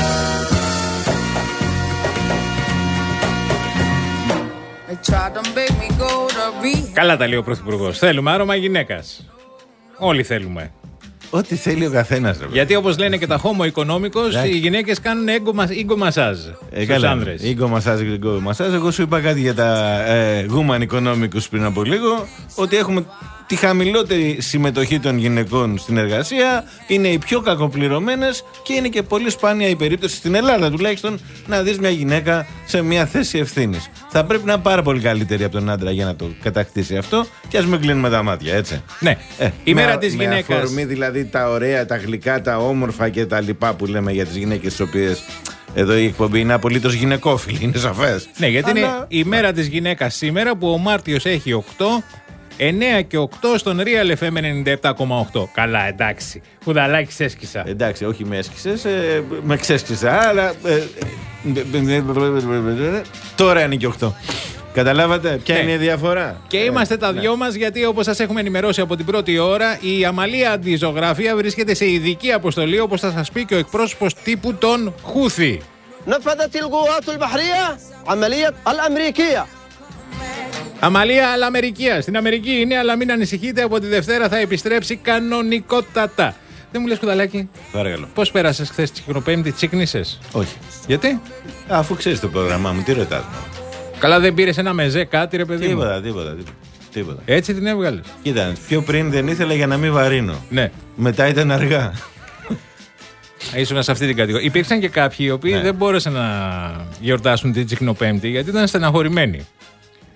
Καλά τα λέει ο Πρωθυπουργός. Θέλουμε άρωμα γυναίκας. Όλοι θέλουμε. Ό,τι θέλει ο καθένας. Γιατί όπως λένε και τα Homo economicus, οι γυναίκες κάνουν ego massage ε, στους άνδρες. Ego massage, ego massage. Εγώ σου είπα κάτι για τα ε, woman economicus πριν από λίγο, ότι έχουμε τη χαμηλότερη συμμετοχή των γυναικών στην εργασία, είναι οι πιο κακοπληρωμένες και είναι και πολύ σπάνια η περίπτωση στην Ελλάδα τουλάχιστον να δεις μια γυναίκα σε μια θέση ευθύνης. Θα πρέπει να είναι πάρα πολύ καλύτερη από τον άντρα για να το κατακτήσει αυτό και ας μην κλείνουμε τα μάτια, έτσι. Ναι, ε, η με, μέρα της με γυναίκας. αφορμή δηλαδή τα ωραία, τα γλυκά, τα όμορφα και τα λοιπά που λέμε για τις γυναίκες τις οποίες εδώ η εκπομπή είναι απολύτως γυναικόφιλη, είναι σαφές. Ναι, γιατί αλλά... είναι η μέρα της γυναίκας σήμερα που ο Μάρτιος έχει οκτώ. εννέα και οκτώ στον Real εφ εμ ενενήντα επτά κόμμα οκτώ. Καλά, εντάξει. Κουδαλάκι έσκησα. Εντάξει, όχι με έσκησες, ε, με ξέσκησα, αλλά. Ε, ε, τώρα είναι και οκτώ. Καταλάβατε ποια ναι. είναι η διαφορά. Και είμαστε ε, τα ναι. δυο μας, γιατί όπως σας έχουμε ενημερώσει από την πρώτη ώρα, η Αμαλία Αντιζωγραφία βρίσκεται σε ειδική αποστολή, όπως θα σας πει και ο εκπρόσωπος τύπου των Χούθη. نفذت القوات البحرية عملية الأمريكية. Αμαλία Αλαμερικία. Στην Αμερική είναι, αλλά μην ανησυχείτε, από τη Δευτέρα θα επιστρέψει κανονικότατα. Δεν μου λες, Κουδαλάκι, παρακαλώ, πώς πέρασες χθες την Τσικνοπέμπτη, τσίκνησες? Όχι. Γιατί? Αφού ξέρεις το πρόγραμμά μου, τι ρωτάς? Καλά, δεν πήρες ένα μεζέ, κάτι, ρε παιδί τίποτα, μου? Τίποτα, τίποτα, τίποτα. Έτσι την έβγαλες? Κοίτα, πιο πριν δεν ήθελα για να μην βαρύνω. Ναι. Μετά ήταν αργά. Ήσουν σε αυτή την κατηγορία. Υπήρξαν και κάποιοι οι οποίοι ναι. δεν μπόρεσαν να γιορτάσουν την Τσικνοπέμπτη γιατί ήταν στεναχωρημένοι.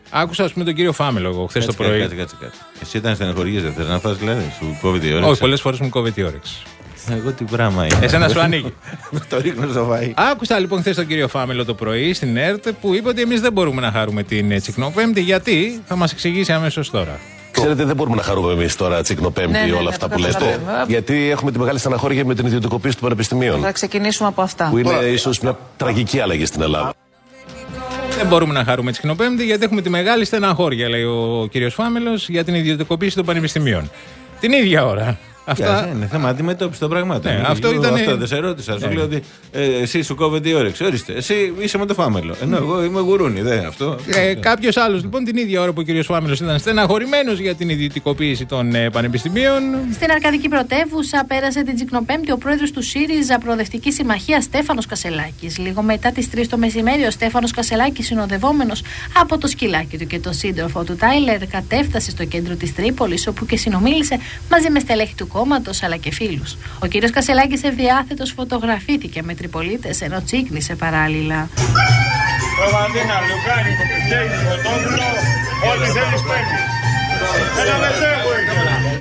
Άκουσα, ας πούμε, τον κύριο Φάμελο εγώ χθες το πρωί. Κάτσε, κάτσε, κάτσε. Εσύ ήταν στεναχωριές, δεν θες να φας, δηλαδή, σου κόβει τη όρεξη. Όχι, πολλές φορές μου κόβει τη όρεξη. Εγώ τι πράγμα είναι. Εσένα σου ανοίγει. Το ρίχνω στο φαΐ. Άκουσα λοιπόν χθες τον κύριο Φάμελο το πρωί στην ΕΡΤ που είπε ότι εμείς δεν μπορούμε να χαρούμε την Τσικνοπέμπτη. Γιατί θα μας εξηγήσει αμέσως τώρα. Ξέρετε, δεν μπορούμε να χαρούμε εμείς τώρα Τσικνοπέμπτη Ναι, ναι, όλα ναι, αυτά το που λέτε. καταλαβαίνω. Γιατί έχουμε τη μεγάλη στεναχώρια με την ιδιωτικοποίηση των πανεπιστημίων. Θα ξεκινήσουμε από αυτά. Που είναι ίσως μια τραγική αλλαγή στην Ελλάδα. Δεν μπορούμε να χαρούμε Τσικνοπέμπτη γιατί έχουμε τη μεγάλη στεναχώρια, λέει ο κύριος Φάμελος, για την ιδιωτικοποίηση των πανεπιστημίων. Την ίδια ώρα. Αυτά... Είναι θέμα αντιμετώπιση των πραγμάτων. Ναι, αυτό ήταν... αυτό δεν σε ρώτησα. Σου λέω ότι ε, εσύ σου κόβεται η όρεξη. Ορίστε, εσύ είσαι με το Φάμελο. Ενώ εγώ είμαι γουρούνι, δεν αυτό. Ε, Κάποιο άλλο λοιπόν την ίδια ώρα που ο κ. Φάμελος ήταν στεναχωρημένος για την ιδιωτικοποίηση των ε, πανεπιστημίων. Στην Αρκαδική Πρωτεύουσα πέρασε την Τσικνοπέμπτη ο πρόεδρος του ΣΥΡΙΖΑ Προοδευτική Συμμαχία Στέφανος Κασελάκης. Λίγο μετά τις τρεις το μεσημέρι, ο Στέφανος Κασελάκης, συνοδευόμενος από το σκυλάκι του και το σύντροφο του Τάιλερ, κατέφτασε στο κέντρο της Τρίπολης, όπου και συνομίλησε μαζί με στελέχη του κόμματος αλλά και φίλους. Ο κύριος Κασελάκης ευδιάθετος φωτογραφήθηκε με τριπολίτες ενώ τσίκνησε παράλληλα. Προβαντίνα, Λουκάνικο, Πιφτέγη, Φωτόπουλο, ό,τι θέλεις παίρνεις. Ένα μεσέγου.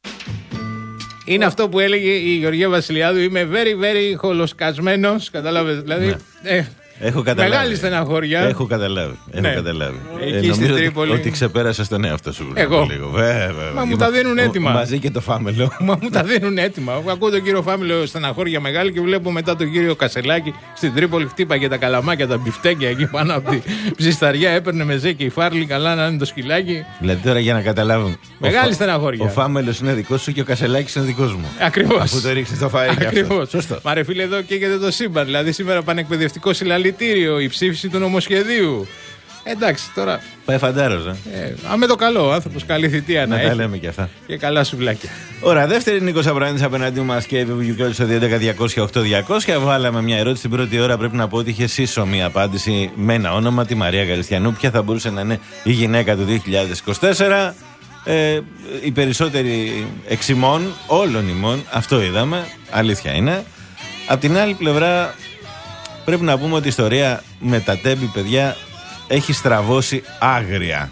Είναι αυτό που έλεγε η Γεωργία Βασιλιάδου, είμαι very very χολοσκασμένος, κατάλαβες, δηλαδή... Ναι. Ε, Έχω καταλάβει. Μεγάλη στεναχώρια. Έχω καταλάβει. Έχω Ναι. καταλάβει. Εκεί ε, στην Τρίπολη. Ότι, ότι ξεπέρασε τον εαυτό σου. Εγώ. Λίγο. Βέβαια, Μα μου τα δίνουν έτοιμα. Μαζί και το Φάμελο. Μα μου τα δίνουν έτοιμα. Ακούω τον κύριο Φάμελο στεναχώρια μεγάλη και βλέπω μετά τον κύριο Κασελάκη στην Τρίπολη χτύπαγε τα καλαμάκια, τα μπιφτέκια εκεί πάνω από τη ψισταριά. Έπαιρνε με ζέκι η φάρλη, καλά να είναι το σκυλάκι. Δηλαδή τώρα για να καταλάβουν. Μεγάλη ο, στεναχώρια. Ο Φάμελο είναι δικό σου και ο Κασελάκη είναι δικό μου. Ακριβώς. Αφού το ρίξει στο φαΐ. Ακριβώς. Μα ρε φίλε, εδώ καίγεται το σύμπαν. Δηλαδή σήμερα πανεκπαιδευτικό συλλαλητήριο, η ψήφιση του νομοσχεδίου. Εντάξει, τώρα. Πάει φαντάρος, ε. ε α, με το καλό, άνθρωπος καλή θητεία να, να έχει. τα λέμε και αυτά. Και καλά σουβλάκια. Ωραία, δεύτερη Νίκος Αβρανίδης απέναντί μας και Βιβλιοκρότης στο δύο έντεκα διακόσια οκτώ διακόσια. Βάλαμε μια ερώτηση την πρώτη ώρα. Πρέπει να πω ότι είχε σύσσωμη απάντηση με ένα όνομα, τη Μαρία Γαριστιανού. Ποια θα μπορούσε να είναι η γυναίκα του δύο χιλιάδες είκοσι τέσσερα. Ε, οι περισσότεροι εξ ημών, όλων ημών, αυτό είδαμε. Αλήθεια είναι. Απ' την άλλη πλευρά, πρέπει να πούμε ότι η ιστορία με τα τέμπη, παιδιά, έχει στραβώσει άγρια.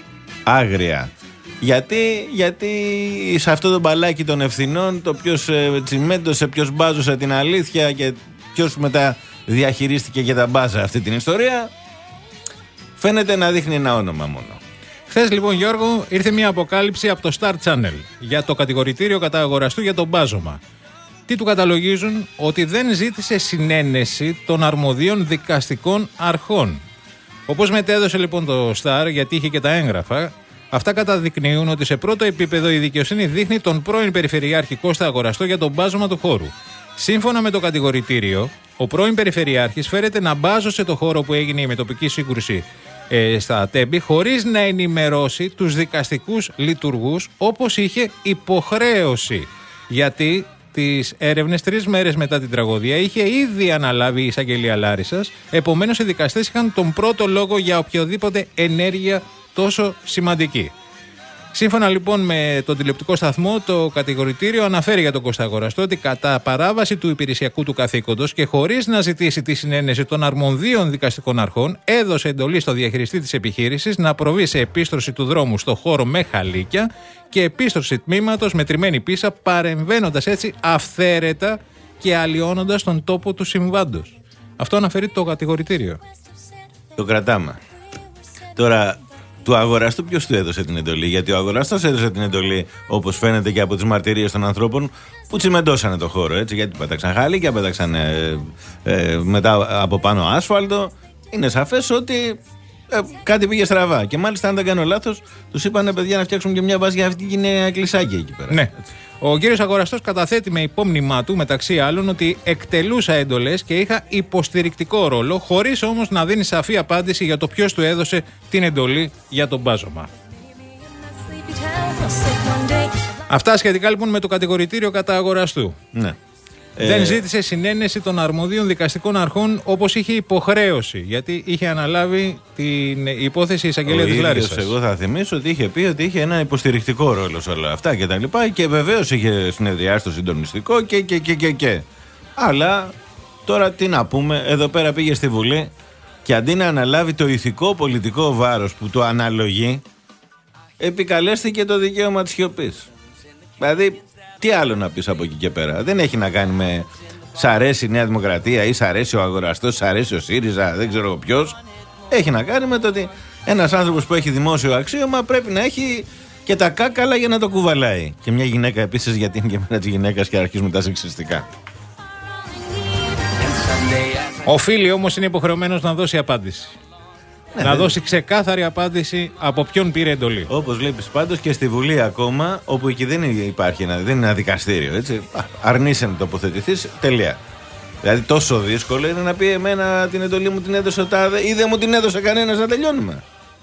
Άγρια. Γιατί, γιατί σε αυτό το μπαλάκι των ευθυνών, το ποιος ε, τσιμέντωσε, ποιος μπάζωσε την αλήθεια και ποιος μετά διαχειρίστηκε και τα μπάζα αυτή την ιστορία, φαίνεται να δείχνει ένα όνομα μόνο. Χθες λοιπόν, Γιώργο, ήρθε μια αποκάλυψη από το Star Channel για το κατηγορητήριο κατά αγοραστού για τον μπάζωμα. Τι του καταλογίζουν? Ότι δεν ζήτησε συνένεση των αρμοδίων δικαστικών αρχών. Όπως μετέδωσε λοιπόν το Star, γιατί είχε και τα έγγραφα, αυτά καταδεικνύουν ότι σε πρώτο επίπεδο η δικαιοσύνη δείχνει τον πρώην Περιφερειάρχη Κώστα Αγοραστό για τον μπάζωμα του χώρου. Σύμφωνα με το κατηγορητήριο, ο πρώην Περιφερειάρχης φέρεται να μπάζωσε το χώρο που έγινε η μετοπική σύγκρουση ε, στα Τέμπη, χωρίς να ενημερώσει τους δικαστικούς λειτουργούς όπως είχε υποχρέωση. Γιατί τις έρευνες τρεις μέρες μετά την τραγωδία είχε ήδη αναλάβει η εισαγγελία Λάρισσας, επομένως οι δικαστές είχαν τον πρώτο λόγο για οποιοδήποτε ενέργεια τόσο σημαντική. Σύμφωνα λοιπόν με τον τηλεοπτικό σταθμό, το κατηγορητήριο αναφέρει για τον Κώστα Αγοραστό ότι κατά παράβαση του υπηρεσιακού του καθήκοντος και χωρίς να ζητήσει τη συνένεση των αρμοδίων δικαστικών αρχών, έδωσε εντολή στο διαχειριστή της επιχείρησης να προβεί σε επίστρωση του δρόμου στο χώρο με χαλίκια και επίστρωση τμήματος με τριμμένη πίσα, παρεμβαίνοντας έτσι αυθαίρετα και αλλοιώνοντας τον τόπο του συμβάντος. Αυτό αναφέρει το κατηγορητήριο. Το κρατάμε. Τώρα, του Αγοραστού ποιος του έδωσε την εντολή? Γιατί ο Αγοραστός έδωσε την εντολή, όπως φαίνεται και από τις μαρτυρίες των ανθρώπων που τσιμεντώσανε το χώρο, έτσι, γιατί πέταξαν χαλίκια, πέταξαν ε, ε, μετά από πάνω άσφαλτο. Είναι σαφές ότι ε, κάτι πήγε στραβά. Και μάλιστα, αν δεν κάνω λάθος, τους είπανε παιδιά να φτιάξουν και μια βάση για αυτή την εκκλησάκι εκεί πέρα. Ναι. Ο κύριος Αγοραστός καταθέτει με υπόμνημά του, μεταξύ άλλων, ότι εκτελούσα εντολές και είχα υποστηρικτικό ρόλο, χωρίς όμως να δίνει σαφή απάντηση για το ποιος του έδωσε την εντολή για τον μπάζωμα. Αυτά σχετικά λοιπόν με το κατηγορητήριο κατά Αγοραστού. Ναι. Δεν Ε, ζήτησε συνένεση των αρμοδίων δικαστικών αρχών όπως είχε υποχρέωση, γιατί είχε αναλάβει την υπόθεση εισαγγελία της Λάρισσας. Εγώ θα θυμίσω ότι είχε πει ότι είχε ένα υποστηρικτικό ρόλο σε όλα αυτά και τα λοιπά, και βεβαίως είχε συνεδριάσει το συντονιστικό και, και, και, και, και. Αλλά τώρα τι να πούμε, εδώ πέρα πήγε στη Βουλή Και αντί να αναλάβει το ηθικό πολιτικό βάρος που το αναλογεί, επικαλέστηκε το δικαίωμα της σιωπής. Δηλαδή, τι άλλο να πεις από εκεί και πέρα? Δεν έχει να κάνει με σ' αρέσει η Νέα Δημοκρατία ή σ' αρέσει ο Αγοραστός, σ' αρέσει ο ΣΥΡΙΖΑ, δεν ξέρω ποιος. Έχει να κάνει με το ότι ένας άνθρωπος που έχει δημόσιο αξίωμα πρέπει να έχει και τα κάκαλα για να το κουβαλάει. Και μια γυναίκα επίσης, γιατί είναι και μέρα της γυναίκας και αρχίζουμε τα σεξιστικά. Ο Φίλη όμως είναι υποχρεωμένος να δώσει απάντηση. Ναι, να δε... δώσει ξεκάθαρη απάντηση από ποιον πήρε εντολή. Όπως βλέπεις πάντως και στη Βουλή ακόμα, όπου εκεί δεν υπάρχει ένα, δεν είναι ένα δικαστήριο, έτσι. Αρνείσαι να τοποθετηθείς, τελεία. Δηλαδή τόσο δύσκολο είναι να πει εμένα την εντολή μου την έδωσε ο τάδε ή δεν μου την έδωσε κανένας, να τελειώνουμε.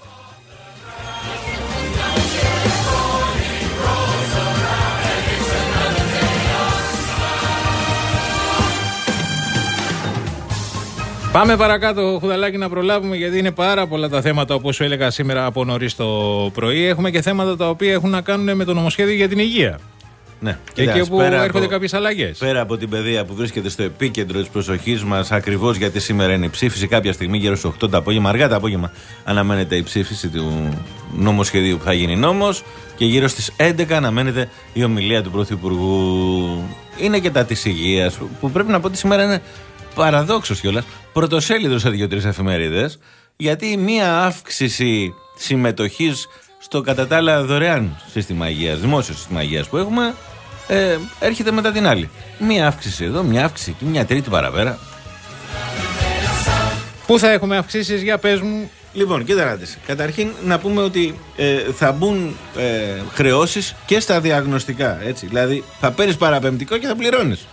Πάμε παρακάτω, Χουδαλάκη, να προλάβουμε, γιατί είναι πάρα πολλά τα θέματα, όπως σου έλεγα σήμερα από νωρίς το πρωί. Έχουμε και θέματα τα οποία έχουν να κάνουν με το νομοσχέδιο για την υγεία. Ναι, και εκεί όπου έρχονται κάποιες αλλαγές. Πέρα από την παιδεία που βρίσκεται στο επίκεντρο της προσοχής μας, ακριβώς γιατί σήμερα είναι η ψήφιση, κάποια στιγμή γύρω στις οκτώ το απόγευμα, αργά το απόγευμα, αναμένεται η ψήφιση του νομοσχεδίου που θα γίνει νόμος και γύρω στις έντεκα αναμένεται η ομιλία του Πρωθυπουργού. Είναι και τα της υγείας, που πρέπει να πω ότι σήμερα είναι παραδόξως κιόλας πρωτοσέλιδο σε δύο-τρεις εφημερίδες, γιατί μία αύξηση συμμετοχής στο κατά τα άλλα δωρεάν σύστημα υγείας, δημόσιο σύστημα υγείας που έχουμε, ε, έρχεται μετά την άλλη. Μία αύξηση εδώ, μία αύξηση και μία τρίτη παραπέρα. Πού θα έχουμε αυξήσεις, για πες μου. Λοιπόν, κοίτα να δεις. Καταρχήν να πούμε ότι ε, θα μπουν ε, χρεώσεις και στα διαγνωστικά, έτσι. Δηλαδή θα παίρνεις παραπεμπτικό και θα πληρώνεις.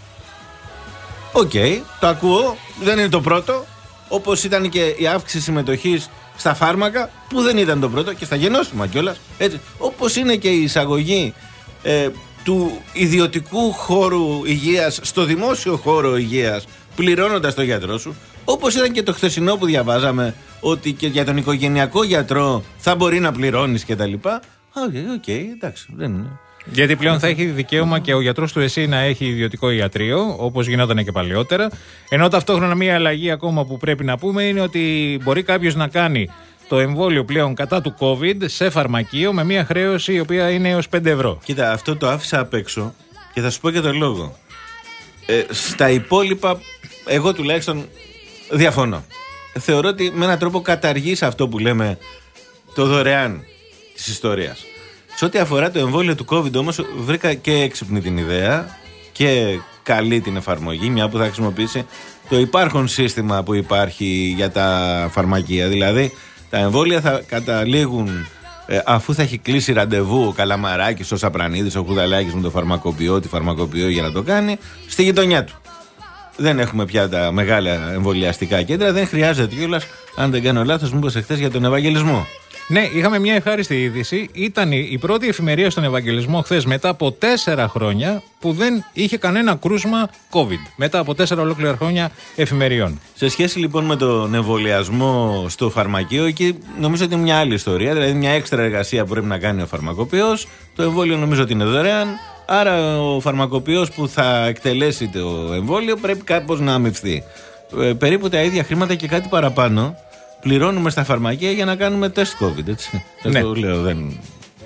Οκ, okay, το ακούω, δεν είναι το πρώτο, όπως ήταν και η αύξηση συμμετοχής στα φάρμακα, που δεν ήταν το πρώτο, και στα γενώσιμα κιόλας, έτσι. Όπως είναι και η εισαγωγή ε, του ιδιωτικού χώρου υγείας στο δημόσιο χώρο υγείας, πληρώνοντας τον γιατρό σου, όπως ήταν και το χθεσινό που διαβάζαμε, ότι και για τον οικογενειακό γιατρό θα μπορεί να πληρώνεις κτλ. Οκ, okay, okay, εντάξει, δεν είναι. Γιατί πλέον θα έχει δικαίωμα και ο γιατρός του ΕΣΥ να έχει ιδιωτικό ιατρείο, όπως γινόταν και παλαιότερα. Ενώ ταυτόχρονα μία αλλαγή ακόμα που πρέπει να πούμε είναι ότι μπορεί κάποιος να κάνει το εμβόλιο πλέον κατά του COVID σε φαρμακείο με μία χρέωση η οποία είναι έως πέντε ευρώ. Κοίτα, αυτό το άφησα απ' έξω και θα σου πω και τον λόγο. Ε, στα υπόλοιπα, εγώ τουλάχιστον διαφωνώ. Θεωρώ ότι με έναν τρόπο καταργείς αυτό που λέμε το δωρεάν της ιστορίας. Σε ό,τι αφορά το εμβόλιο του COVID όμως, βρήκα και έξυπνη την ιδέα και καλή την εφαρμογή, μια που θα χρησιμοποιήσει το υπάρχον σύστημα που υπάρχει για τα φαρμακεία. Δηλαδή τα εμβόλια θα καταλήγουν ε, αφού θα έχει κλείσει ραντεβού ο Καλαμαράκης, ο Σαπρανίδης, ο Κουδαλάκης με το φαρμακοποιό, τη φαρμακοποιό για να το κάνει, στη γειτονιά του. Δεν έχουμε πια τα μεγάλα εμβολιαστικά κέντρα, δεν χρειάζεται κιόλας, αν δεν κάνω λάθος, μήπως εχθές για τον Ευαγγελισμό. Ναι, είχαμε μια ευχάριστη είδηση. Ήταν η πρώτη εφημερία στον Ευαγγελισμό χθες μετά από τέσσερα χρόνια που δεν είχε κανένα κρούσμα COVID. Μετά από τέσσερα ολόκληρα χρόνια εφημεριών. Σε σχέση λοιπόν με τον εμβολιασμό στο φαρμακείο, εκεί νομίζω ότι είναι μια άλλη ιστορία. Δηλαδή μια έξτρα εργασία που πρέπει να κάνει ο φαρμακοποιός. Το εμβόλιο νομίζω ότι είναι δωρεάν. Άρα ο φαρμακοποιός που θα εκτελέσει το εμβόλιο πρέπει κάπως να αμοιβθεί. Ε, περίπου τα ίδια χρήματα και κάτι παραπάνω πληρώνουμε στα φαρμακεία για να κάνουμε τεστ COVID, έτσι. Ναι. Το λέω, δεν...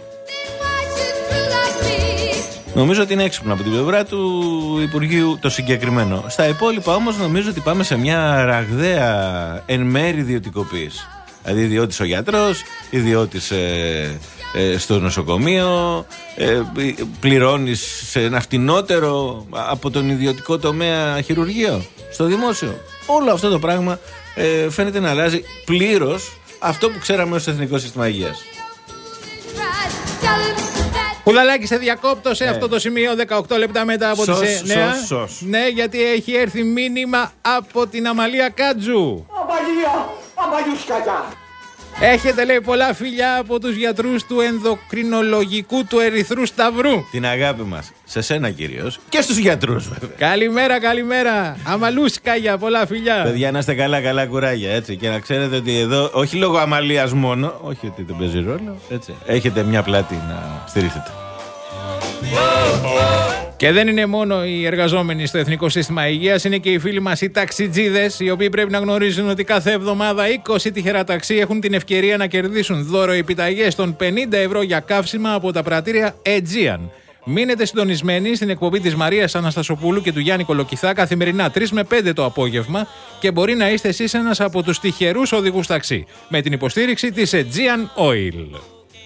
Νομίζω ότι είναι έξυπνο από την πλευρά του Υπουργείου το συγκεκριμένο. Στα υπόλοιπα όμως νομίζω ότι πάμε σε μια ραγδαία εν μέρη ιδιωτικοποίηση. Δηλαδή ιδιώτης ο γιατρός, ιδιώτης ε, ε, στο νοσοκομείο, ε, πληρώνεις σε ένα φτηνότερο από τον ιδιωτικό τομέα χειρουργείο, στο δημόσιο. Όλο αυτό το πράγμα ε, φαίνεται να αλλάζει πλήρως αυτό που ξέραμε ως Εθνικό Σύστημα Υγείας. Κουδαλάκη, σε διακόπτω σε ε. αυτό το σημείο δεκαοκτώ λεπτά μετά από σως, τις εννιά. Σως, σως. Ναι, γιατί έχει έρθει μήνυμα από την Αμαλία Κάτζου. Αμαλία, αμαλιούσκατα. Έχετε, λέει, πολλά φιλιά από τους γιατρούς του ενδοκρινολογικού του Ερυθρού Σταυρού. Την αγάπη μας. Σε σένα κυρίως. Και στους γιατρούς βέβαια. Καλημέρα, καλημέρα. Αμαλούσκαγια, πολλά φιλιά. Παιδιά, να είστε καλά, καλά κουράγια, έτσι. Και να ξέρετε ότι εδώ, όχι λόγω αμαλίας μόνο, όχι ότι δεν παίζει ρόλο, έτσι. Έχετε μια πλάτη να στηρίχετε. Και δεν είναι μόνο οι εργαζόμενοι στο Εθνικό Σύστημα Υγείας, είναι και οι φίλοι μας οι ταξιτζίδες, οι οποίοι πρέπει να γνωρίζουν ότι κάθε εβδομάδα είκοσι τυχερά ταξί έχουν την ευκαιρία να κερδίσουν δώρο επιταγές των πενήντα ευρώ για καύσιμα από τα πρατήρια Aegean. Μείνετε συντονισμένοι στην εκπομπή της Μαρίας Αναστασοπούλου και του Γιάννη Κολοκυθά καθημερινά τρεις με πέντε το απόγευμα και μπορεί να είστε εσείς ένας από τους τυχερούς οδηγούς ταξί με την υποστήριξη της Aegean Oil.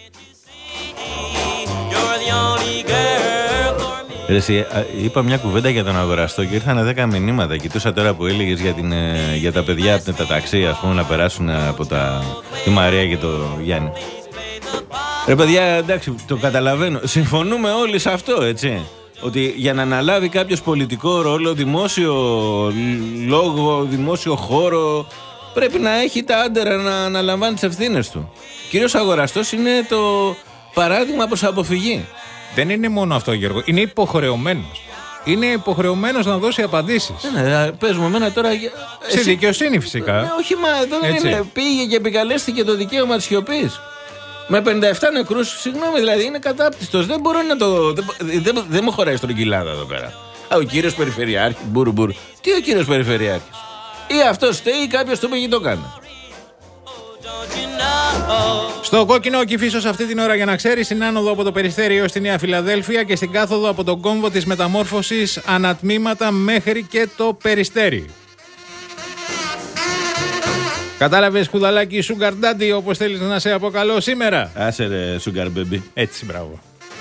Ρε, εσύ, είπα μια κουβέντα για τον αγοραστό και ήρθαν δέκα μηνύματα. Κοιτούσα τώρα που έλεγες για, την, για τα παιδιά από τα ταξί, ας πούμε, να περάσουν από τα, τη Μαρία και το Γιάννη. Ρε παιδιά, εντάξει, το καταλαβαίνω. Συμφωνούμε όλοι σε αυτό, έτσι. Ότι για να αναλάβει κάποιος πολιτικό ρόλο, δημόσιο λόγο, δημόσιο χώρο, πρέπει να έχει τα άντερα να αναλαμβάνει τις ευθύνες του. Κύριος αγοραστός είναι το παράδειγμα προς αποφυγή. Δεν είναι μόνο αυτό, Γιώργο. Είναι υποχρεωμένος. Είναι υποχρεωμένος να δώσει απαντήσεις. Ναι, ναι, πες μου εμένα τώρα. Στη εσύ... δικαιοσύνη φυσικά. Ναι, όχι, μα δεν είναι. Πήγε και επικαλέστηκε το δικαίωμα της σιωπής. Με πενήντα επτά νεκρούς, συγγνώμη, δηλαδή είναι κατάπτυστος. Δεν μπορώ να το. Δεν, δεν, δεν μου χωράει στρογγυλάδα εδώ πέρα. Α, ο κύριος Περιφερειάρχης, μπουρου μπουρου. Τι ο κύριος Περιφερειάρχης? Ή αυτός φταίει ή κάποιος το πήγε το κάνει. Στο κόκκινο ο Κηφίσος αυτή την ώρα, για να ξέρει, στην άνοδο από το Περιστέρι έως τη Νέα Φιλαδέλφια και στην κάθοδο από τον κόμβο της Μεταμόρφωσης ανατμήματα μέχρι και το Περιστέρι. Κατάλαβες, κουδαλάκι, sugar daddy, όπως θέλεις να σε αποκαλώ σήμερα? Άσε ρε sugar baby. Έτσι, μπράβο.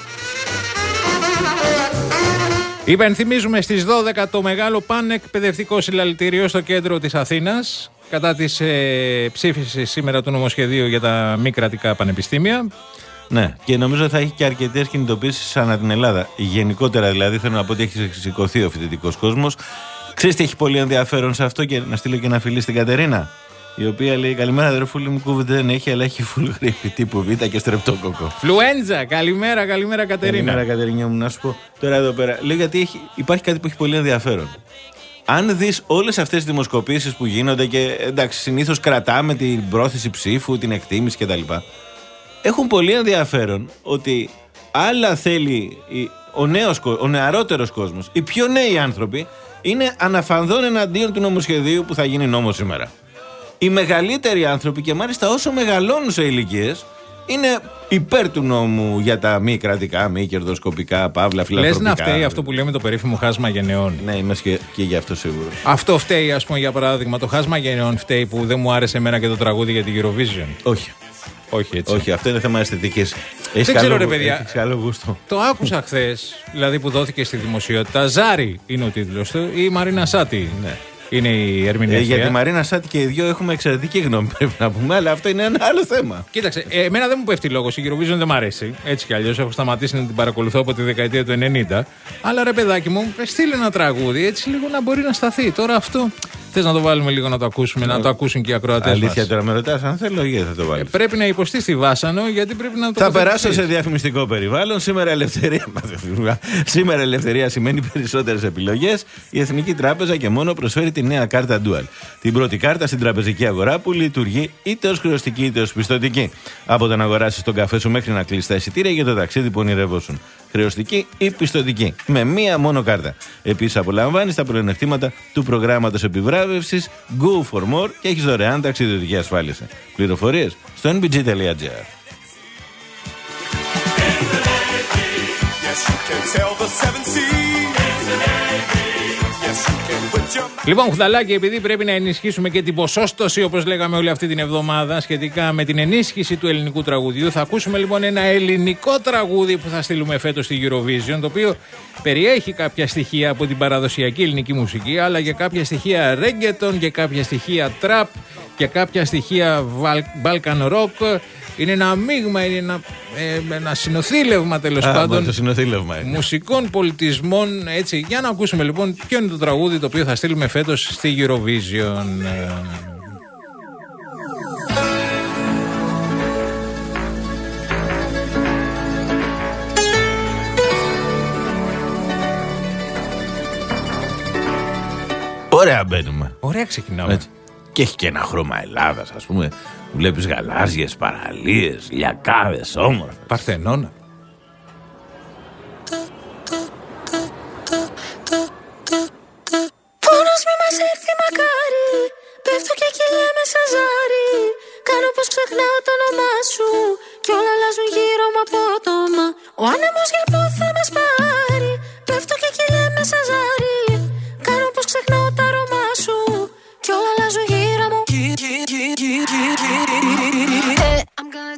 Υπενθυμίζουμε στις δώδεκα το μεγάλο πανεκπαιδευτικό συλλαλητήριο στο κέντρο της Αθήνας κατά της ε, ψήφισης σήμερα του νομοσχεδίου για τα μη κρατικά πανεπιστήμια. Ναι, και νομίζω θα έχει και αρκετές κινητοποίησεις ανά την Ελλάδα. Γενικότερα δηλαδή, θέλω να πω ότι έχει σηκωθεί ο φοιτητικός κόσμος. Ξέρεις τι έχει πολύ ενδιαφέρον σε αυτό? Και να στείλω και ένα φιλί στην Κατερίνα, η οποία λέει: καλημέρα, αδερφούλη μου, κούβεται δεν έχει, αλλά έχει φουλ γρήπη τύπου Β και στρεπτόκοκο. Φλουέντζα, καλημέρα, καλημέρα Κατερίνα. Καλημέρα, Κατερίνια μου, να σου πω τώρα εδώ πέρα. Λέει γιατί έχει, υπάρχει κάτι που έχει πολύ ενδιαφέρον. Αν δεις όλες αυτές τις δημοσκοπήσεις που γίνονται και εντάξει, συνήθως κρατάμε την πρόθεση ψήφου, την εκτίμηση κτλ. Έχουν πολύ ενδιαφέρον ότι άλλα θέλει ο, νέος, ο νεαρότερος κόσμος, οι πιο νέοι άνθρωποι, είναι αναφανδόν εναντίον του νομοσχεδίου που θα γίνει νόμο σήμερα. Οι μεγαλύτεροι άνθρωποι, και μάλιστα όσο μεγαλώνουν σε ηλικίες, είναι υπέρ του νόμου για τα μη κρατικά, μη κερδοσκοπικά, παύλα, φιλανθρωπικά. Λες να φταίει αυτό που λέμε το περίφημο χάσμα γενεών? Ναι, είμαι και, και γι' αυτό σίγουρο. Αυτό φταίει, ας πούμε, για παράδειγμα, το χάσμα γενεών φταίει που δεν μου άρεσε εμένα και το τραγούδι για την Eurovision? Όχι. Όχι, έτσι. Όχι, αυτό είναι θέμα αισθητικής. Δεν ξέρω, ρε παιδιά. Έχεις καλό γούστο. Το άκουσα χθες, δηλαδή που δόθηκε στη δημοσιότητα. Ζάρι είναι ο τίτλος του, ή Μαρίνα Σάτι. Ναι. Είναι η ερμηνευτία. Ε, για τη Μαρίνα Σάτι και οι δυο έχουμε εξαιρετική γνώμη, πρέπει να πούμε, αλλά αυτό είναι ένα άλλο θέμα. Κοίταξε, ε, εμένα δεν μου πέφτει λόγος. Η Eurovision δεν μ' αρέσει. Έτσι κι αλλιώς έχω σταματήσει να την παρακολουθώ από τη δεκαετία του ενενήντα. Αλλά ρε παιδάκι μου, στείλε ένα τραγούδι έτσι λίγο να μπορεί να σταθεί. Τώρα αυτό. Θες να το βάλουμε λίγο να το ακούσουμε, να το ακούσουν και οι ακροατές μας? Αλήθεια τώρα με ρωτάς, αν θέλω, γιατί θα το βάλεις? Ε, πρέπει να υποστεί στη Βάσανο, γιατί πρέπει να το. Θα περάσω σε διαφημιστικό περιβάλλον. Σήμερα ελευθερία. Σήμερα ελευθερία σημαίνει περισσότερες επιλογές. Η Εθνική Τράπεζα και μόνο προσφέρει τη νέα κάρτα Dual. Την πρώτη κάρτα στην τραπεζική αγορά που λειτουργεί είτε ως χρεωστική είτε ως πιστωτική. Από το να αγοράσεις τον καφέ σου μέχρι να κλείσεις τα εισιτήρια για το ταξίδι που ονειρεύωσουν. Χρεωστική ή πιστωτική. Με μία μόνο κάρτα. Επίσης απολαμβάνεις τα πλεονεκτήματα του προγράμματος επιβράβευσης Go for More και έχεις δωρεάν ταξιδιωτική ασφάλιση. Πληροφορίες στο εν μπι τζι τελεία τζι άρ. Λοιπόν, Χουδαλάκη, επειδή πρέπει να ενισχύσουμε και την ποσόστοση, όπως λέγαμε όλη αυτή την εβδομάδα, σχετικά με την ενίσχυση του ελληνικού τραγουδιού, θα ακούσουμε λοιπόν ένα ελληνικό τραγούδι που θα στείλουμε φέτος στη Eurovision, το οποίο περιέχει κάποια στοιχεία από την παραδοσιακή ελληνική μουσική, αλλά και κάποια στοιχεία reggaeton και κάποια στοιχεία trap και κάποια στοιχεία Balkan rock. Είναι ένα μείγμα, είναι ένα, ε, ένα συνοθήλευμα τέλος Α, πάντων το συνοθήλευμα είναι. μουσικών πολιτισμών. Έτσι, για να ακούσουμε λοιπόν ποιο είναι το τραγούδι το οποίο θα στείλουμε φέτος στη Eurovision. Ωραία μπαίνουμε. Ωραία ξεκινάμε. Έτσι. Και έχει και ένα χρώμα Ελλάδας, ας πούμε. Βλέπεις γαλάζιες παραλίες, λιακάδες, όμορφες. Παρθενώνα.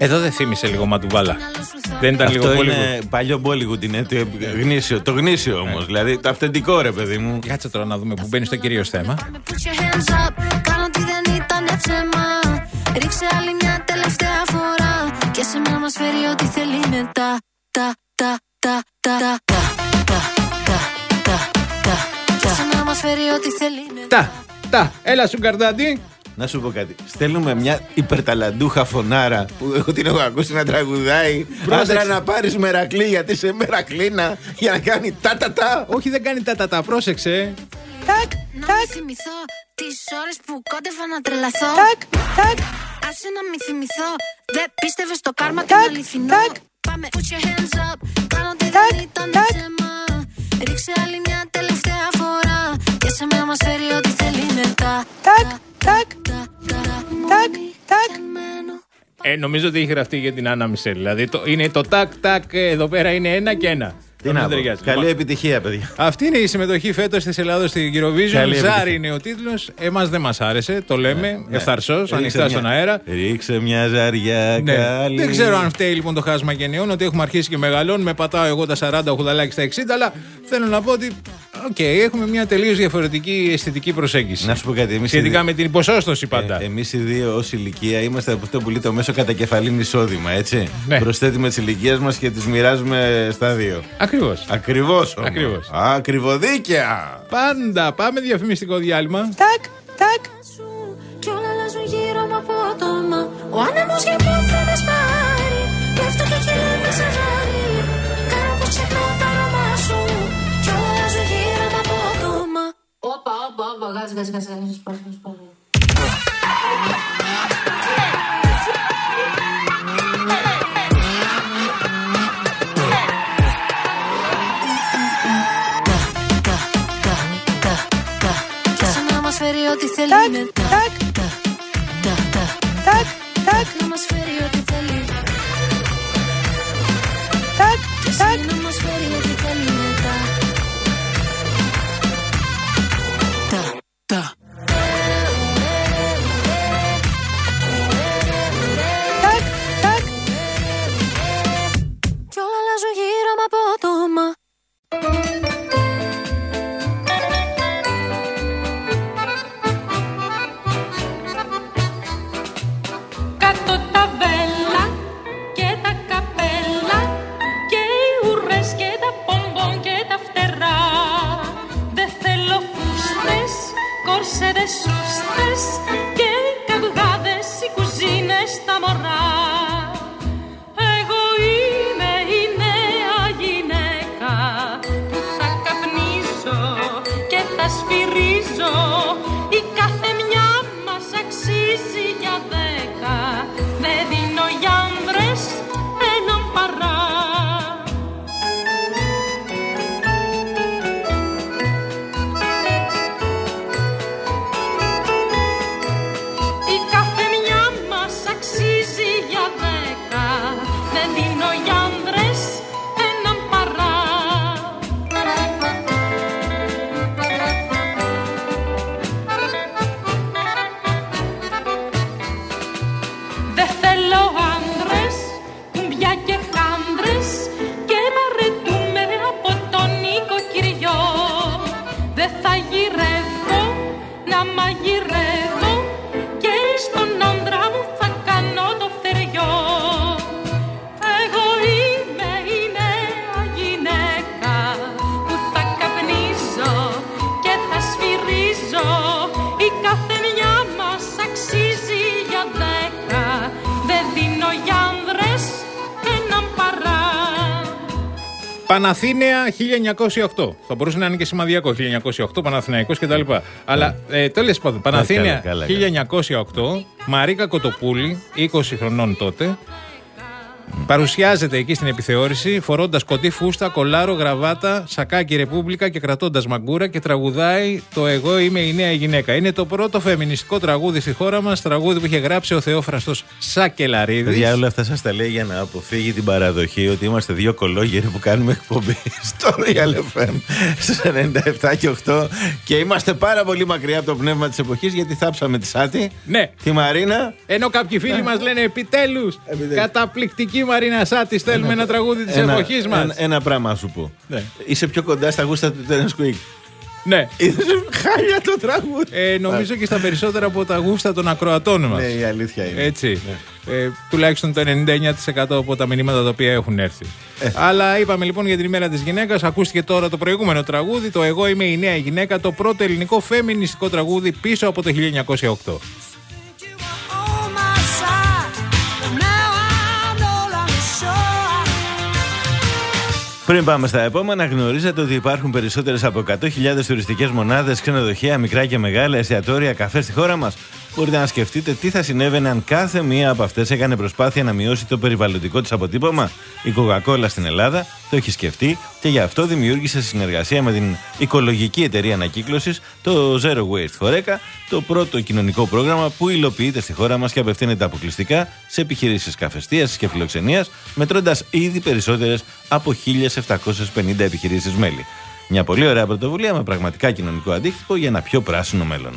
Εδώ δεν θύμισε λίγο Ματουβάλα. Δεν ήταν Αυτό λίγο είναι Bollywood. παλιό Bollywood, είναι το γνήσιο, το γνήσιο όμως, δηλαδή το αυθεντικό ρε παιδί μου. Κάτσε τώρα να δούμε που μπαίνει στο κυρίως θέμα. Κάνω ότι δεν ήταν ψέμα. Ρίξε άλλη μια τελευταία φορά. Και σε μένα μας φέρει ό,τι θέλει μετά. Τα, τα, τα, τα, τα, τα, τα, τα, τα, τα. Και σε μένα μας φέρει ό,τι θέλει μετά. Τα, τα, έλα σου καρδάντι. Να σου πω κάτι. Στέλνουμε μια υπερταλαντούχα φωνάρα που εγώ την έχω ακούσει να τραγουδάει. Άντρα να πάρεις Μερακλή γιατί είσαι Μερακλίνα για να κάνει τα τα τα. Όχι, δεν κάνει τα τα τα, πρόσεξε. Τάκ, τάκ. Θυμηθώ τις ώρες που κόντευα να τρελαθώ. Τάκ, τάκ. Άσε να μη θυμηθώ. Δεν πίστευες στο κάρμα και είναι αληθινό. Πάμε, put your hands up. Κάνω ότι δεν ήταν ψέμα. Ρίξε άλλη μια τελευταία φορά. Και σε μένα μας φέρει ό,τι θέλει μετά. Τάκ, τάκ, τάκ, τάκ. Ε, νομίζω ότι έχει γραφτεί για την Άννα Μισελ. Δηλαδή το, είναι το τάκ τάκ, εδώ πέρα είναι ένα και ένα. Τι να πω. Καλή επιτυχία, παιδιά. Αυτή είναι η συμμετοχή φέτος της Ελλάδος στην Eurovision. Ζάρι είναι ο τίτλος. Εμάς δεν μας άρεσε. Το λέμε ναι, ευθαρσός, ναι. Ανοιχτά στον αέρα. Ρίξε μια ζαριά ναι. Καλή. Δεν ξέρω αν φταίει λοιπόν το χάσμα γενναιών, ότι έχουμε αρχίσει και μεγαλώνουμε. Πατάω εγώ τα σαράντα, ο Χουδαλάκης στα εξήντα. Αλλά θέλω να πω ότι οκ, okay, έχουμε μια τελείως διαφορετική αισθητική προσέγγιση. Να σου πω κάτι. Εμείς σχετικά οι... με την ποσόστοση πάντα. Ε, εμείς οι δύο ως ηλικία είμαστε από αυτό που λέει το μέσο κατακεφαλήν εισόδημα, έτσι. Ναι. Προσθέτουμε τις ηλικίες μας και τις μοιράζουμε στα δύο. Ακριβώς. Ακριβώς. Ακριβώς. Ακριβοδίκαια. Πάντα. Πάμε διαφημιστικό διάλειμμα. Τάκ, τάκ. Κι όλα αλλάζουν γύρω μου απότομα. Ο άνεμος για πού θα με σπάρει. Πέφτω και κυλάμε σε ζάρι. Κάνω πως ξεχνάω τα αρώμα σου. Κι όλα αλλάζουν γύρω μου απότομα. Όπα, όπα, όπα. Γάζι, γάζι, γάζι, γάζι. Σπάρει, σπάρει. Φέρει ό,τι θέλει μετά. Τάκ, τάκ, τάκ. Να μας φέρει ό,τι θέλει. Τάκ, τάκ. Να μας φέρει ό,τι θέλει μετά. Τα, τα. Τάκ, τάκ. Κι όλα αλλάζουν γύρω μου απότομα. Κορσέδες σούστες και οι καυγάδες, οι κουζίνες, τα μωρά. Εγώ είμαι η νέα γυναίκα που θα καπνίζω και θα σφυρίζω. Η κάθε μια μας αξίζει για δέκα. Δεν δίνω για άνδρες έναν παρά. Παναθήναια χίλια εννιακόσια οκτώ. Θα μπορούσε να είναι και σημαδιακό χίλια εννιακόσια οκτώ, Παναθηναϊκός κτλ. Αλλά ε, τέλος πάντων, Παναθήναια χίλια εννιακόσια οκτώ, Μαρίκα Κοτοπούλη, είκοσι χρονών τότε. Παρουσιάζεται εκεί στην επιθεώρηση φορώντας κοντή φούστα, κολάρο, γραβάτα, σακάκι Ρεπούμπλικα και κρατώντας μαγκούρα και τραγουδάει το «Εγώ είμαι η νέα γυναίκα». Είναι το πρώτο φεμινιστικό τραγούδι στη χώρα μας, τραγούδι που είχε γράψει ο Θεόφραστος Σακελαρίδης. Για όλα αυτά σας τα λέει για να αποφύγει την παραδοχή ότι είμαστε δύο κολόγεροι που κάνουμε εκπομπή στο Real εφ εμ στους ενενήντα επτά και οκτώ και είμαστε πάρα πολύ μακριά από το πνεύμα της εποχής γιατί θάψαμε τη Σάτι, ναι. τη Μαρίνα. Ενώ κάποιοι φίλοι μας λένε επιτέλους, καταπληκτική Μαρίνα Σάτι, θέλουμε ένα, ένα τραγούδι της ένα, εποχής μας. Ένα, ένα πράγμα σου πω. Ναι. Είσαι πιο κοντά στα γούστα του Terence Quick. Ναι. Είδες χάλια το τραγούδι. Ε, νομίζω και στα περισσότερα από τα γούστα των ακροατών μας. Ναι, η αλήθεια είναι. Έτσι. Ναι. Ε, τουλάχιστον το ενενήντα εννέα τοις εκατό από τα μηνύματα τα οποία έχουν έρθει. Ε. Αλλά είπαμε λοιπόν για την ημέρα της γυναίκας. Ακούστηκε τώρα το προηγούμενο τραγούδι, το «Εγώ είμαι η νέα γυναίκα», το πρώτο ελληνικό φεμινιστικό τραγούδι πίσω από το χίλια εννιακόσια οκτώ. Πριν πάμε στα επόμενα, γνωρίζετε ότι υπάρχουν περισσότερες από εκατό χιλιάδες τουριστικές μονάδες, ξενοδοχεία, μικρά και μεγάλα, εστιατόρια, καφέ στη χώρα μας. Μπορείτε να σκεφτείτε τι θα συνέβαινε αν κάθε μία από αυτές έκανε προσπάθεια να μειώσει το περιβαλλοντικό της αποτύπωμα. Η Coca-Cola στην Ελλάδα το έχει σκεφτεί και γι' αυτό δημιούργησε συνεργασία με την οικολογική εταιρεία ανακύκλωσης το Zero Waste Horeca, το πρώτο κοινωνικό πρόγραμμα που υλοποιείται στη χώρα μας και απευθύνεται αποκλειστικά σε επιχειρήσεις καφεστείας και φιλοξενίας, μετρώντας ήδη περισσότερες από χίλιες επτακόσιες πενήντα επιχειρήσεις μέλη. Μια πολύ ωραία πρωτοβουλία με πραγματικά κοινωνικό αντίκτυπο για ένα πιο πράσινο μέλλον.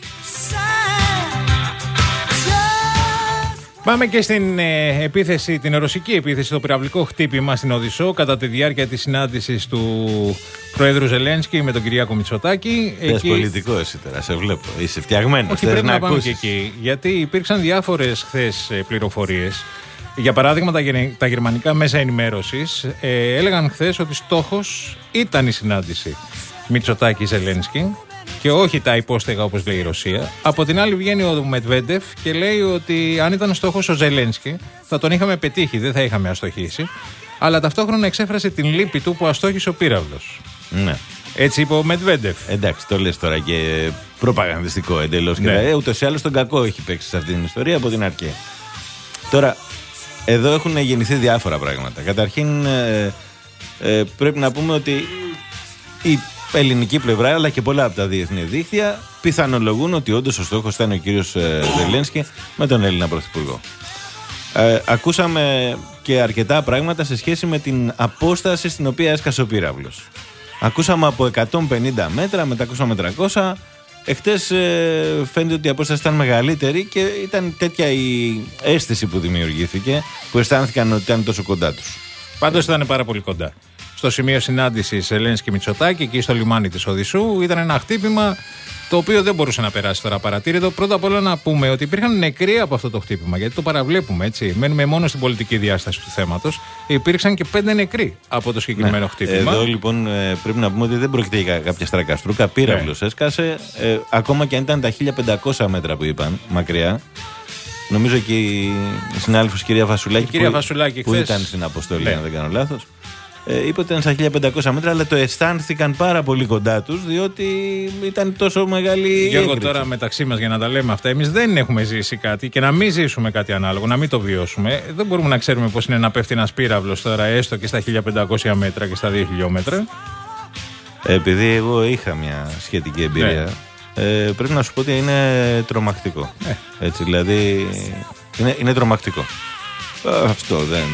Πάμε και στην ε, επίθεση, την ρωσική επίθεση, το πυραυλικό χτύπημα στην Οδυσσό κατά τη διάρκεια της συνάντησης του Προέδρου Ζελένσκι με τον Κυριάκο Μητσοτάκη. Θες εκεί... πολιτικό εσύ τώρα, σε βλέπω. Είσαι φτιαγμένος. Όχι, πρέπει να, να πάμε και εκεί. Γιατί υπήρξαν διάφορες χθες πληροφορίες. Για παράδειγμα, τα, τα γερμανικά μέσα ενημέρωσης ε, έλεγαν χθες ότι στόχος ήταν η συνάντηση Μητσοτάκη-Ζελένσκι και όχι τα υπόστεγα όπως λέει η Ρωσία. Από την άλλη βγαίνει ο Μετβέντεφ και λέει ότι αν ήταν στόχος ο Ζελένσκι θα τον είχαμε πετύχει, δεν θα είχαμε αστοχήσει. Αλλά ταυτόχρονα εξέφρασε την λύπη του που αστόχησε ο πύραυλος. Ναι. Έτσι είπε ο Μετβέντεφ. Εντάξει, το λες τώρα και προπαγανδιστικό εντελώς. Ναι. Ε, ούτως ή άλλως τον κακό έχει παίξει σε αυτή την ιστορία από την αρχή. Τώρα, εδώ έχουν γεννηθεί διάφορα πράγματα. Καταρχήν, ε, ε, πρέπει να πούμε ότι η ελληνική πλευρά αλλά και πολλά από τα διεθνή δίκτυα πιθανολογούν ότι όντως ο στόχος ήταν ο κύριος Ζελένσκι με τον Έλληνα Πρωθυπουργό. Ε, ακούσαμε και αρκετά πράγματα σε σχέση με την απόσταση στην οποία έσκασε ο πύραυλος. Ακούσαμε από εκατόν πενήντα μέτρα, μετά ακούσαμε τριακόσια. Εχθές ε, φαίνεται ότι η απόσταση ήταν μεγαλύτερη και ήταν τέτοια η αίσθηση που δημιουργήθηκε που αισθάνθηκαν ότι ήταν τόσο κοντά τους. Πάντως ήταν πάρα πολύ κοντά. Στο σημείο συνάντησης Ζελένσκι-Μητσοτάκη, εκεί στο λιμάνι της Οδυσσού, ήταν ένα χτύπημα το οποίο δεν μπορούσε να περάσει τώρα παρατήρητο. Πρώτα απ' όλα να πούμε ότι υπήρχαν νεκροί από αυτό το χτύπημα, γιατί το παραβλέπουμε έτσι. Μένουμε μόνο στην πολιτική διάσταση του θέματος. Υπήρξαν και πέντε νεκροί από το συγκεκριμένο ναι. χτύπημα. Εδώ λοιπόν πρέπει να πούμε ότι δεν πρόκειται για κάποια στρακαστρούκα. Πύραυλος ναι. έσκασε, ε, ακόμα και αν ήταν τα χίλια πεντακόσια μέτρα που είπαν μακριά. Νομίζω και η συνάδελφος κυρία Φασουλάκη, κυρία που, Φασουλάκη που χθες... ήταν στην αποστολή, ναι. αν δεν κάνω λάθος. Ε, είπε ότι ήταν στα χίλια πεντακόσια μέτρα, αλλά το αισθάνθηκαν πάρα πολύ κοντά τους, διότι ήταν τόσο μεγάλη. Γιώργο, έκρηξη. τώρα μεταξύ μας για να τα λέμε αυτά, εμείς δεν έχουμε ζήσει κάτι και να μην ζήσουμε κάτι ανάλογο, να μην το βιώσουμε. Δεν μπορούμε να ξέρουμε πώς είναι να πέφτει ένας πύραυλος τώρα, έστω και στα χίλια πεντακόσια μέτρα και στα δύο χιλιόμετρα. Επειδή εγώ είχα μια σχετική εμπειρία, ναι. ε, πρέπει να σου πω ότι είναι τρομακτικό. Ναι. Έτσι, δηλαδή είναι, είναι τρομακτικό. Αυτό δεν.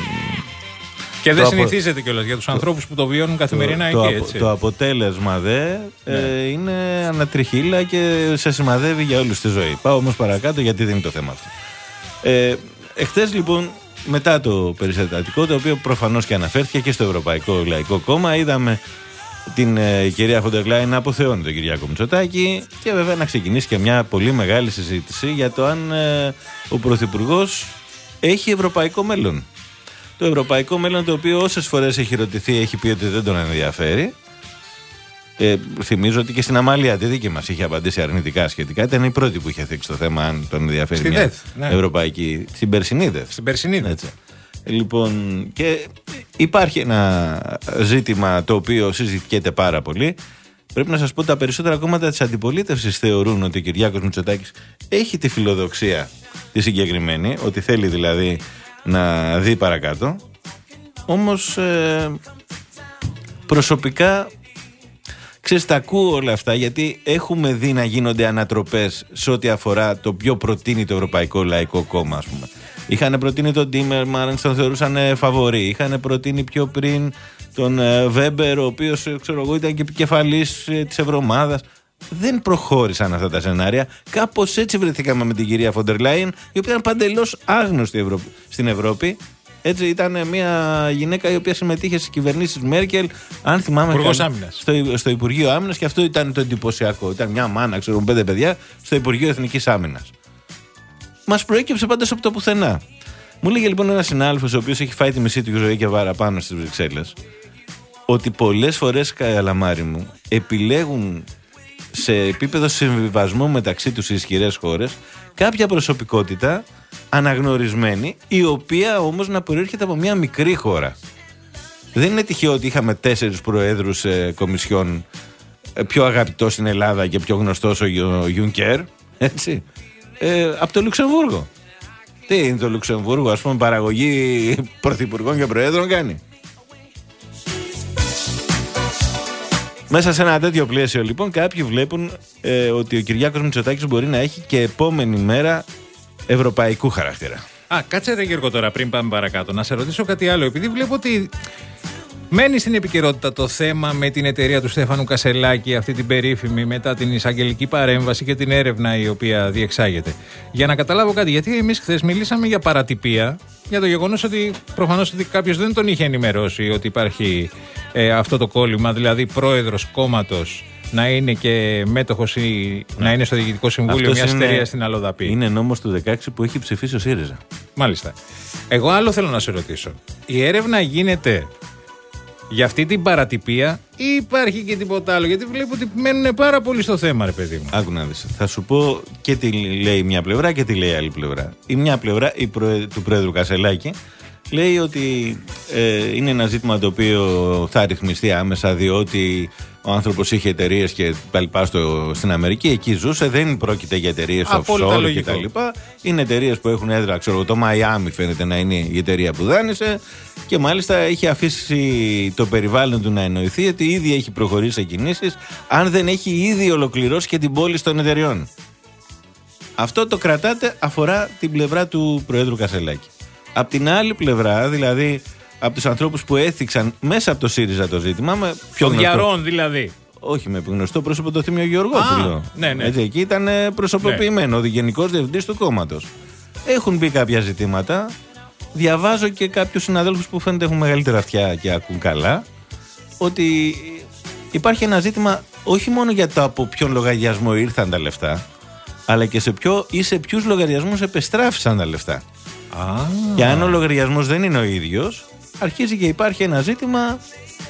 Και δεν συνηθίζεται κιόλας για τους ανθρώπους που το βιώνουν καθημερινά το, εκεί, το, έτσι. Το αποτέλεσμα δε ναι. ε, είναι ανατριχύλα και σε σημαδεύει για όλους τη ζωή. Πάω όμως παρακάτω γιατί δεν είναι το θέμα αυτό. Ε, εχθές λοιπόν, μετά το περιστατικό, το οποίο προφανώς και αναφέρθηκε και στο Ευρωπαϊκό Λαϊκό Κόμμα, είδαμε την ε, κυρία Φοντερ Λάιεν να αποθεώνει τον Κυριάκο Μητσοτάκη και βέβαια να ξεκινήσει και μια πολύ μεγάλη συζήτηση για το αν ε, ο Πρωθυπουργός έχει ευρωπαϊκό μέλλον. Το ευρωπαϊκό μέλλον, το οποίο όσες φορές έχει ρωτηθεί, έχει πει ότι δεν τον ενδιαφέρει. Ε, θυμίζω ότι και στην Αμάλια τη δίκη μας είχε απαντήσει αρνητικά σχετικά. Ήταν η πρώτη που είχε θίξει το θέμα αν τον ενδιαφέρει στη μια ΔΕΘ, ναι. ευρωπαϊκή. Στην περσινή ΔΕΘ. Στην περσινή ΔΕΘ. Λοιπόν, και υπάρχει ένα ζήτημα το οποίο συζητιέται πάρα πολύ. Πρέπει να σας πω ότι τα περισσότερα κόμματα της αντιπολίτευσης θεωρούν ότι ο Κυριάκος Μητσοτάκης έχει τη φιλοδοξία τη συγκεκριμένη, ότι θέλει δηλαδή να δει παρακάτω. Όμως ε, προσωπικά, ξέρεις, τα ακούω όλα αυτά γιατί έχουμε δει να γίνονται ανατροπές σε ό,τι αφορά το πιο προτείνει το Ευρωπαϊκό Λαϊκό Κόμμα, ας πούμε. Είχαν προτείνει τον Τίμερμανς, τον θεωρούσαν φαβορί. Είχαν προτείνει πιο πριν τον Βέμπερ, ο οποίος, ξέρω εγώ, ήταν και επικεφαλής της Ευρωομάδας. Δεν προχώρησαν αυτά τα σενάρια. Κάπως έτσι βρεθήκαμε με την κυρία Φοντερ Λάιεν, η οποία ήταν παντελώς άγνωστη Ευρω... στην Ευρώπη. Έτσι ήταν μια γυναίκα η οποία συμμετείχε στις κυβερνήσεις Μέρκελ, αν θυμάμαι καλά, στο, στο Υπουργείο Άμυνας, και αυτό ήταν το εντυπωσιακό. Ήταν μια μάνα, ξέρω, πέντε παιδιά, στο Υπουργείο Εθνικής Άμυνας. Μας προέκυψε πάντως από το πουθενά. Μου λέγε λοιπόν ένας συνάδελφος, ο οποίος έχει φάει τη μισή του ζωή και παραπάνω στις Βρυξέλλες, ότι πολλές φορές, καλαμάρι μου, επιλέγουν σε επίπεδο συμβιβασμού μεταξύ τους οι ισχυρές χώρες κάποια προσωπικότητα αναγνωρισμένη, η οποία όμως να προέρχεται από μια μικρή χώρα. Δεν είναι τυχαίο ότι είχαμε τέσσερις προέδρους ε, κομισιόν, ε, πιο αγαπητός στην Ελλάδα και πιο γνωστός ο Γιούνκερ, έτσι, ε, από το Λουξεμβούργο. Τι είναι το Λουξεμβούργο, ας πούμε, παραγωγή πρωθυπουργών και προέδρων κάνει. Μέσα σε ένα τέτοιο πλαίσιο λοιπόν κάποιοι βλέπουν ε, ότι ο Κυριάκος Μητσοτάκης μπορεί να έχει και επόμενη μέρα ευρωπαϊκού χαρακτήρα. Α, κάτσε ρε Γιώργο τώρα πριν πάμε παρακάτω. Να σε ρωτήσω κάτι άλλο, επειδή βλέπω ότι μένει στην επικαιρότητα το θέμα με την εταιρεία του Στέφανου Κασελάκη, αυτή την περίφημη, μετά την εισαγγελική παρέμβαση και την έρευνα η οποία διεξάγεται. Για να καταλάβω κάτι, γιατί εμείς χθες μιλήσαμε για παρατυπία, για το γεγονός ότι προφανώς ότι κάποιος δεν τον είχε ενημερώσει ότι υπάρχει ε, αυτό το κόλλημα, δηλαδή πρόεδρος κόμματος να είναι και μέτοχος ή να είναι στο διοικητικό συμβούλιο μιας εταιρείας στην Αλοδαπή. Είναι νόμος του δεκαέξι που έχει ψηφίσει ο ΣΥΡΙΖΑ. Μάλιστα. Εγώ άλλο θέλω να σε ρωτήσω. Η έρευνα γίνεται για αυτή την παρατυπία ή υπάρχει και τίποτα άλλο? Γιατί βλέπω ότι μένουν πάρα πολύ στο θέμα, ρε παιδί μου. Άκου να δεις. Θα σου πω και τι λέει μια πλευρά και τι λέει άλλη πλευρά. Η μια πλευρά η προε... του πρόεδρου Κασελάκη λέει ότι ε, είναι ένα ζήτημα το οποίο θα ρυθμιστεί άμεσα, διότι ο άνθρωπος είχε εταιρείες και τα λοιπά στο, στην Αμερική, εκεί ζούσε, δεν πρόκειται για εταιρείες offshore και τα λοιπά. Είναι εταιρείες που έχουν έδρα, ξέρω, το Μαϊάμι φαίνεται να είναι η εταιρεία που δάνεισε, και μάλιστα έχει αφήσει το περιβάλλον του να εννοηθεί ότι ήδη έχει προχωρήσει σε κινήσεις, αν δεν έχει ήδη ολοκληρώσει και την πώληση των εταιρεών. Αυτό το κρατάτε, αφορά την πλευρά του Προέδρου Κασελάκη. Απ' την άλλη πλευρά, δηλαδή από τους ανθρώπους που έθιξαν μέσα από το ΣΥΡΙΖΑ το ζήτημα, με πιο γνωστό, Διαρών δηλαδή. Όχι, με γνωστό πρόσωπο το Θήμιο Γεωργόπουλο. Ναι, ναι. Έτσι, εκεί ήταν προσωποποιημένο, ναι, ο γενικός διευθυντής του κόμματος. Έχουν μπει κάποια ζητήματα. Διαβάζω και κάποιους συναδέλφους που φαίνεται έχουν μεγαλύτερα αυτιά και ακούν καλά, ότι υπάρχει ένα ζήτημα όχι μόνο για το από ποιον λογαριασμό ήρθαν τα λεφτά, αλλά και σε ποιο ή σε ποιους λογαριασμούς επεστράφησαν τα λεφτά. Ah. Και αν ο λογαριασμός δεν είναι ο ίδιος, αρχίζει και υπάρχει ένα ζήτημα.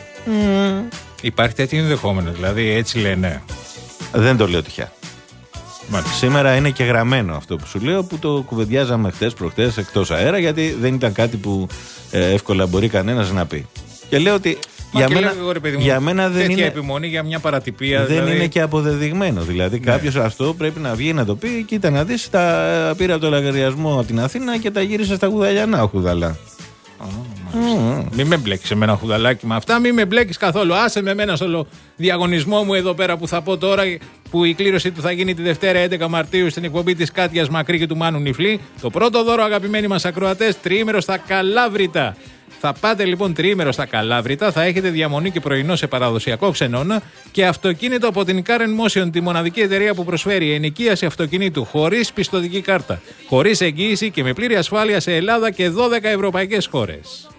Mm. Υπάρχει τέτοιο ενδεχόμενο, δηλαδή έτσι λένε. Δεν το λέω τυχαία. Μάλιστα. Σήμερα είναι και γραμμένο αυτό που σου λέω, που το κουβεντιάζαμε χτες προχτές εκτός αέρα, γιατί δεν ήταν κάτι που ε, εύκολα μπορεί κανένας να πει. Και λέω ότι Μα για και μένα, λέω, ρε παιδί μου, για μένα δεν είναι επιμονή για μια παρατυπία. Δεν δηλαδή... είναι και αποδεδειγμένο. Δηλαδή, ναι, κάποιος αυτό πρέπει να βγει να το πει. Κοίτα να δεις, τα πήρα από το λογαριασμό από την Αθήνα και τα γύρισε στα Χουδαλιανά ο Χουδαλά. Oh, mm. Μην με μπλέκεις εμένα χουδαλάκι με αυτά, μην με μπλέκεις καθόλου. Άσε με εμένα στο διαγωνισμό μου εδώ πέρα που θα πω τώρα, που η κλήρωση του θα γίνει τη Δευτέρα έντεκα Μαρτίου στην εκπομπή της Κάτιας Μακρύ και του Μάνου Νιφλή. Το πρώτο δώρο, αγαπημένοι μας ακροατές, τριήμερο στα Καλάβρητα. Θα πάτε λοιπόν τριήμερο στα Καλάβρητα, θα έχετε διαμονή και πρωινό σε παραδοσιακό ξενώνα και αυτοκίνητο από την Karen Motion, τη μοναδική εταιρεία που προσφέρει ενοικίαση αυτοκινήτου χωρίς πιστωτική κάρτα, χωρίς εγγύηση και με πλήρη ασφάλεια σε Ελλάδα και δώδεκα ευρωπαϊκές χώρες.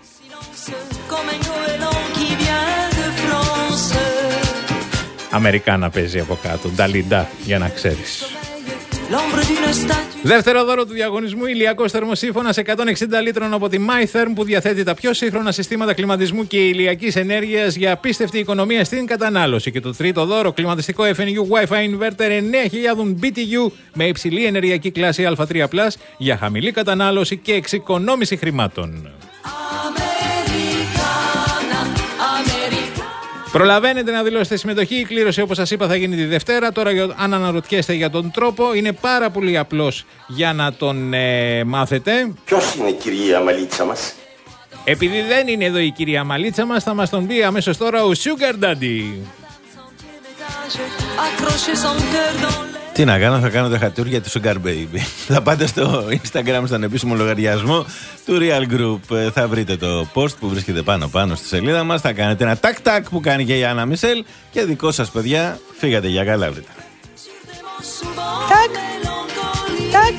Αμερικάνα παίζει από κάτω, Νταλιντά, για να ξέρεις. Δεύτερο δώρο του διαγωνισμού, ηλιακός θερμοσύφωνας εκατόν εξήντα λίτρων από τη MyTherm, που διαθέτει τα πιο σύγχρονα συστήματα κλιματισμού και ηλιακής ενέργειας για απίστευτη οικονομία στην κατανάλωση. Και το τρίτο δώρο, κλιματιστικό εφ εν γιου Wi-Fi Inverter εννέα χιλιάδες μπι τι γιου με υψηλή ενεργειακή κλάση Α τρία πλας για χαμηλή κατανάλωση και εξοικονόμηση χρημάτων. Προλαβαίνετε να δηλώσετε συμμετοχή. Η κλήρωση, όπως σας είπα, θα γίνει τη Δευτέρα. Τώρα, αν αναρωτιέστε για τον τρόπο, είναι πάρα πολύ απλός για να τον ε, μάθετε. Ποιος είναι η κυρία Μαλίτσα μας? Επειδή δεν είναι εδώ η κυρία Μαλίτσα μας, θα μας τον πει αμέσως τώρα ο Sugar Daddy. Τι να κάνω, θα κάνω τα χατούρια του Sugar Baby. Θα πάτε στο Instagram, στον επίσημο λογαριασμό του Real Group. Θα βρείτε το post που βρίσκεται πάνω-πάνω στη σελίδα μας. Θα κάνετε ένα τάκ-τάκ που κάνει και η Άννα Μισελ. Και δικό σας, παιδιά, φύγατε για καλά βρείτε. Τάκ, τάκ.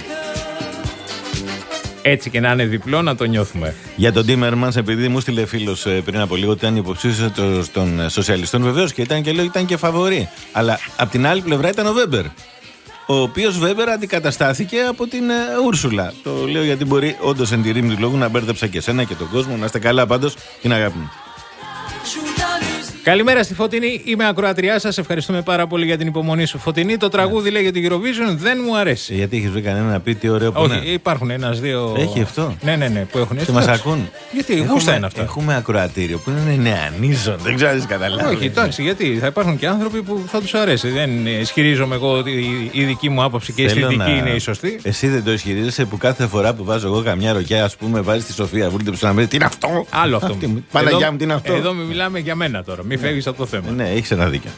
Έτσι και να είναι διπλό, να το νιώθουμε. Για τον Τίμερμανς, επειδή μου στείλε φίλος πριν από λίγο ότι ήταν υποψήφιος των σοσιαλιστών, βεβαίως και ήταν και λέω ήταν και φαβορί. Αλλά απ' την άλλη πλευρά ήταν ο Βέμπερ. Ο οποίος Βέμπερ αντικαταστάθηκε από την uh, Ούρσουλα. Το λέω γιατί μπορεί όντως εν τη ρήμη του λόγου να μπέρδεψα και εσένα και τον κόσμο. Να είστε καλά πάντως, την αγάπη μου. Καλημέρα στη Φωτεινή, είμαι ακροατριά σας. Ευχαριστούμε πάρα πολύ για την υπομονή σου, Φωτεινή. Το τραγούδι λέει για την Eurovision δεν μου αρέσει. Γιατί έχεις βρει κανένα να πει τι ωραίο που Όχι, είναι? υπάρχουν ένας-δύο. Έχει αυτό. Ναι, ναι, ναι, που έχουν και μας ακούν. Γιατί, γούστα είναι αυτά. Έχουμε ακροατήριο που είναι νεανίζον. Δεν ξέρω αν καταλάβει. Όχι, εντάξει, γιατί θα υπάρχουν και άνθρωποι που θα τους αρέσει. Δεν ισχυρίζομαι εγώ ότι η δική μου άποψη και η αισθητική να... είναι η σωστή. Εσύ δεν το ισχυρίζεσαι που κάθε φορά που βάζω εγώ καμιά ροκιά, ας πούμε, βάζει τη Σοφία Βούλτε που να πει τι είναι αυτό. Άλλο αυτό. Παναγιά μου, τι είναι αυτό. Εδώ μιλάμε για μένα τώρα. Μην φεύγεις από το θέμα. Ναι, έχεις ένα δίκιο.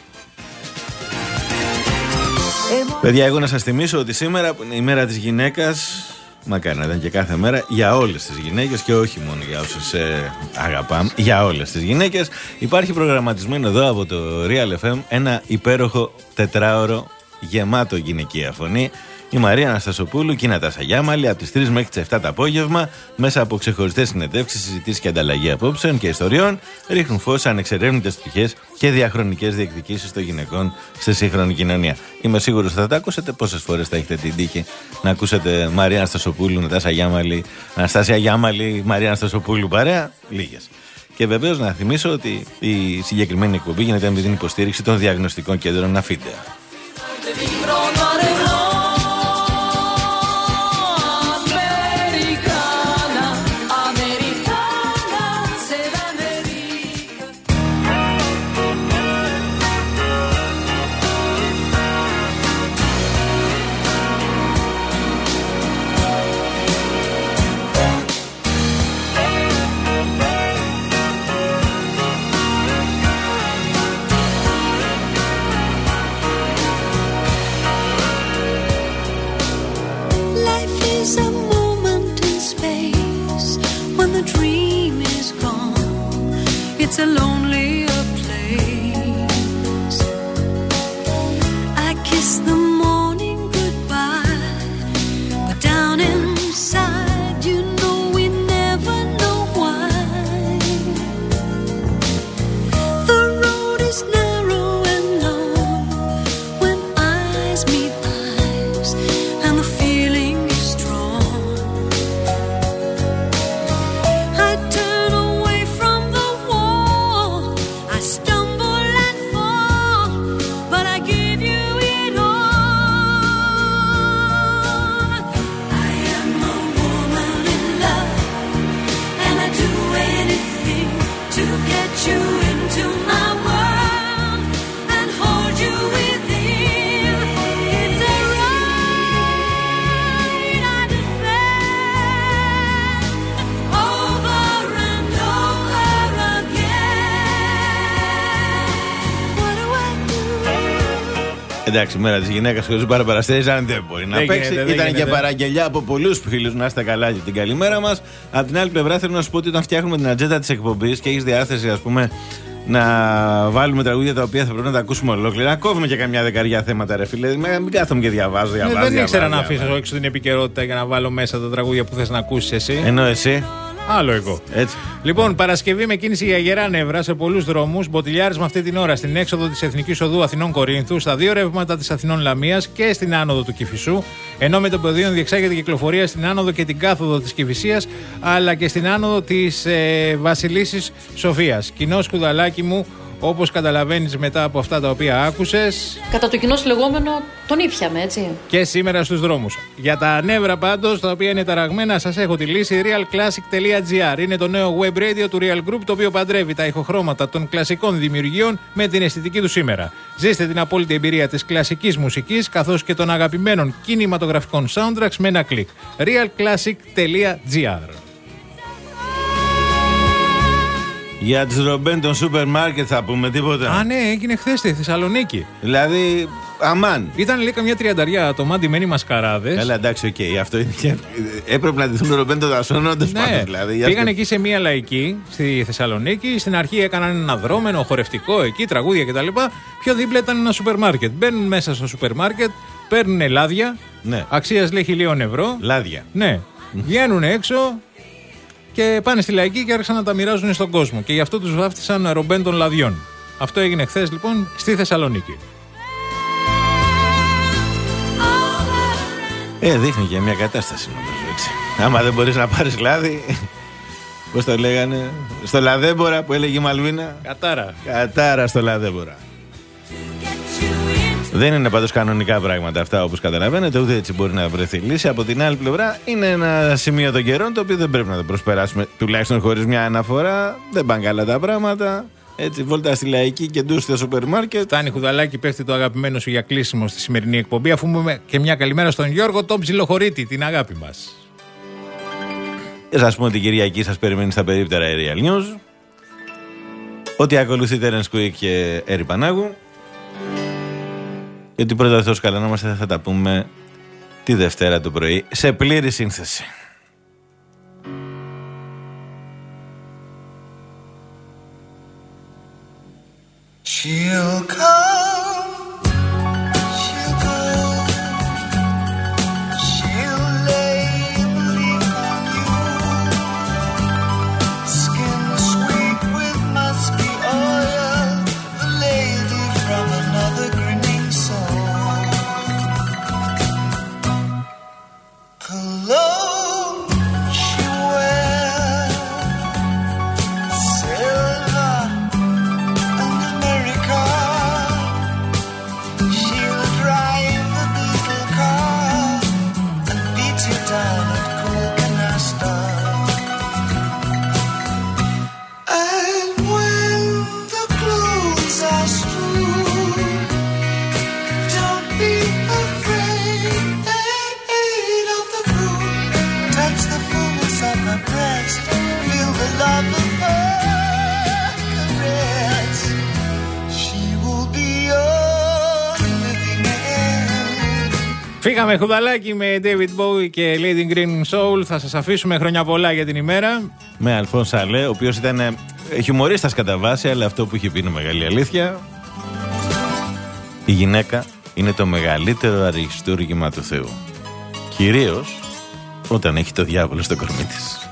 Παιδιά, εγώ να σας θυμίσω ότι σήμερα που είναι η μέρα της γυναίκας, μακάρι να ήταν και κάθε μέρα, για όλες τις γυναίκες και όχι μόνο για όσες ε, αγαπάμε, για όλες τις γυναίκες, υπάρχει προγραμματισμένο εδώ από το Real εφ εμ ένα υπέροχο τετράωρο γεμάτο γυναικεία φωνή. Η Μαρία Αναστασοπούλου και η Νατάσα Γιάμαλη από τις τρεις μέχρι τις εφτά το απόγευμα, μέσα από ξεχωριστές συνεντεύξεις, συζητήσεις και ανταλλαγή απόψεων και ιστοριών, ρίχνουν φως σε ανεξερεύνητες πτυχές και διαχρονικές διεκδικήσεις των γυναικών στη σύγχρονη κοινωνία. Είμαι σίγουρος ότι θα τα ακούσετε. Πόσες φορές θα έχετε την τύχη να ακούσετε Μαρία Αναστασοπούλου, Νατάσα Γιάμαλη, Αναστάσια Γιάμαλη, Μαρία Αναστασοπούλου παρέα? Λίγες. Και βεβαίως να θυμίσω ότι η συγκεκριμένη εκπομπή γίνεται με την υποστήριξη των διαγνωστικών κέντρων Αφίντεα. It's a lonelier place. I kiss the morning goodbye, but down inside, you know we never know why. The road is narrow and long when eyes meet eyes, and the feeling is strong. I turn away from the wall, I stumble and fall, but I give you it all. I am a woman in love, and I do anything to get you into my world and hold you within. It's a right I defend over and over again. What do I do? Εντάξει, μέρα της γυναίκας χωρίς παραπαραστέσεις, αν δεν μπορεί να Δεν παίξει. γίνεται, δεν Ήταν και γίνεται. παραγγελιά από πολλούς φίλους. Να είστε καλά για την καλημέρα μας. Απ' την άλλη πλευρά, θέλω να σου πω ότι όταν φτιάχνουμε την ατζέντα της εκπομπής και έχεις διάθεση, ας πούμε, να βάλουμε τραγούδια τα οποία θα πρέπει να τα ακούσουμε ολόκληρα, να κόβουμε και καμιά δεκαριά θέματα, ρε φίλε. Μην κάθομαι και διαβάζω, Ε, διαβάζω. δεν ήξερα διαβάζω, να διαβάζω. αφήσω έξω την επικαιρότητα για να βάλω μέσα τα τραγούδια που θες να ακούσεις εσύ. Ενώ εσύ. Άλλο εγώ. Έτσι. Λοιπόν, Παρασκευή με κίνηση για γερά νεύρα σε πολλούς δρόμους. Μποτιλιάρισμα αυτή την ώρα στην έξοδο της Εθνικής Οδού Αθηνών Κορίνθου, στα δύο ρεύματα της Αθηνών Λαμίας και στην άνοδο του Κηφισού. Ενώ με το πεδίο διεξάγεται κυκλοφορία στην άνοδο και την κάθοδο της Κηφισίας, αλλά και στην άνοδο της ε, Βασιλίσσης Σοφίας. Κοινό σκουδαλάκι μου, Όπως καταλαβαίνεις μετά από αυτά τα οποία άκουσες. Κατά το κοινό λεγόμενο τον ήπιαμε, έτσι. Και σήμερα στους δρόμους. Για τα νεύρα πάντως, τα οποία είναι ταραγμένα, σας έχω τη λύση. realclassic.gr είναι το νέο web radio του Real Group, το οποίο παντρεύει τα ηχοχρώματα των κλασικών δημιουργιών με την αισθητική του σήμερα. Ζήστε την απόλυτη εμπειρία της κλασικής μουσικής, καθώς και των αγαπημένων κινηματογραφικών soundtracks με ένα κλικ. realclassic.gr. Για τις ρομπέν των σούπερ μάρκετ θα πούμε τίποτα? Α, ναι, έγινε χθες στη Θεσσαλονίκη. Δηλαδή, αμάν. Ήταν λέει καμιά τριανταριά άτομα, ντυμένοι μασκαράδες. Καλά, εντάξει, οκ. Okay. Αυτό είναι και. Έπρεπε να ντυθούν ρομπέν των δασών, όντως. Ναι, δηλαδή. Πήγαν αυτό... εκεί σε μία λαϊκή στη Θεσσαλονίκη. Στην αρχή έκαναν ένα δρόμενο, χορευτικό εκεί, τραγούδια κτλ. Πιο δίπλα ήταν ένα σούπερ μάρκετ. Μπαίνουν μέσα στο σούπερ μάρκετ, παίρνουν λάδια. Ναι. Αξίας λέει χιλίων ευρώ. Λάδια. Ναι. Βγαίνουν έξω. Και πάνε στη λαϊκή και άρχισαν να τα μοιράζουν στον κόσμο. Και γι' αυτό τους βάφτισαν ρομπέν των λαδιών. Αυτό έγινε χθες λοιπόν στη Θεσσαλονίκη. Ε, δείχνει και μια κατάσταση νομίζω έτσι. Άμα δεν μπορείς να πάρεις λάδι, πώς το λέγανε, στο λαδέμπορα που έλεγε η Μαλβίνα. Κατάρα. Κατάρα στο λαδέμπορα. Δεν είναι πάντως κανονικά πράγματα αυτά όπως καταλαβαίνετε, ούτε έτσι μπορεί να βρεθεί λύση. Από την άλλη πλευρά είναι ένα σημείο των καιρών το οποίο δεν πρέπει να το προσπεράσουμε, τουλάχιστον χωρίς μια αναφορά. Δεν πάνε καλά τα πράγματα. Έτσι, βόλτα στη λαϊκή και ντου στο σούπερ μάρκετ. Φτάνει Χουδαλάκη, πέφτει το αγαπημένο σου για κλείσιμο στη σημερινή εκπομπή. Αφού πούμε και μια καλημέρα στον Γιώργο τον Ψιλοχωρίτη, την αγάπη μας. Και σας πούμε την Κυριακή σας περιμένει στα περίπτερα Real News. Ότι ακολουθεί Τέρενς Κουίκ και Έρη Πανάγου. Και ότι πρώτα Θεός καλά να είμαστε, θα τα πούμε τη Δευτέρα το πρωί σε πλήρη σύνθεση. She'll come, she'll go, she'll lay bleak on you, skin sweet with musky oil, the lady from another grinning soul. Cologne she'll wear, silver and America. She'll drive the beetle car and beat you down at cool canasta. And when the clothes are strewn, don't be afraid of the moon. Touch the fullness of her breast, feel the love of her caress. She will be your living end. Φύγαμε Χουδαλάκη με David Bowie και Lady Green Soul. Θα σας αφήσουμε χρόνια πολλά για την ημέρα. Με Αλφόν Σαλέ, ο οποίος ήταν ε, χιουμορίστας κατά βάση, αλλά αυτό που είχε πει είναι μεγάλη αλήθεια. Η γυναίκα είναι το μεγαλύτερο αριστούργημα του Θεού. Κυρίως όταν έχει το διάβολο στο κορμί της.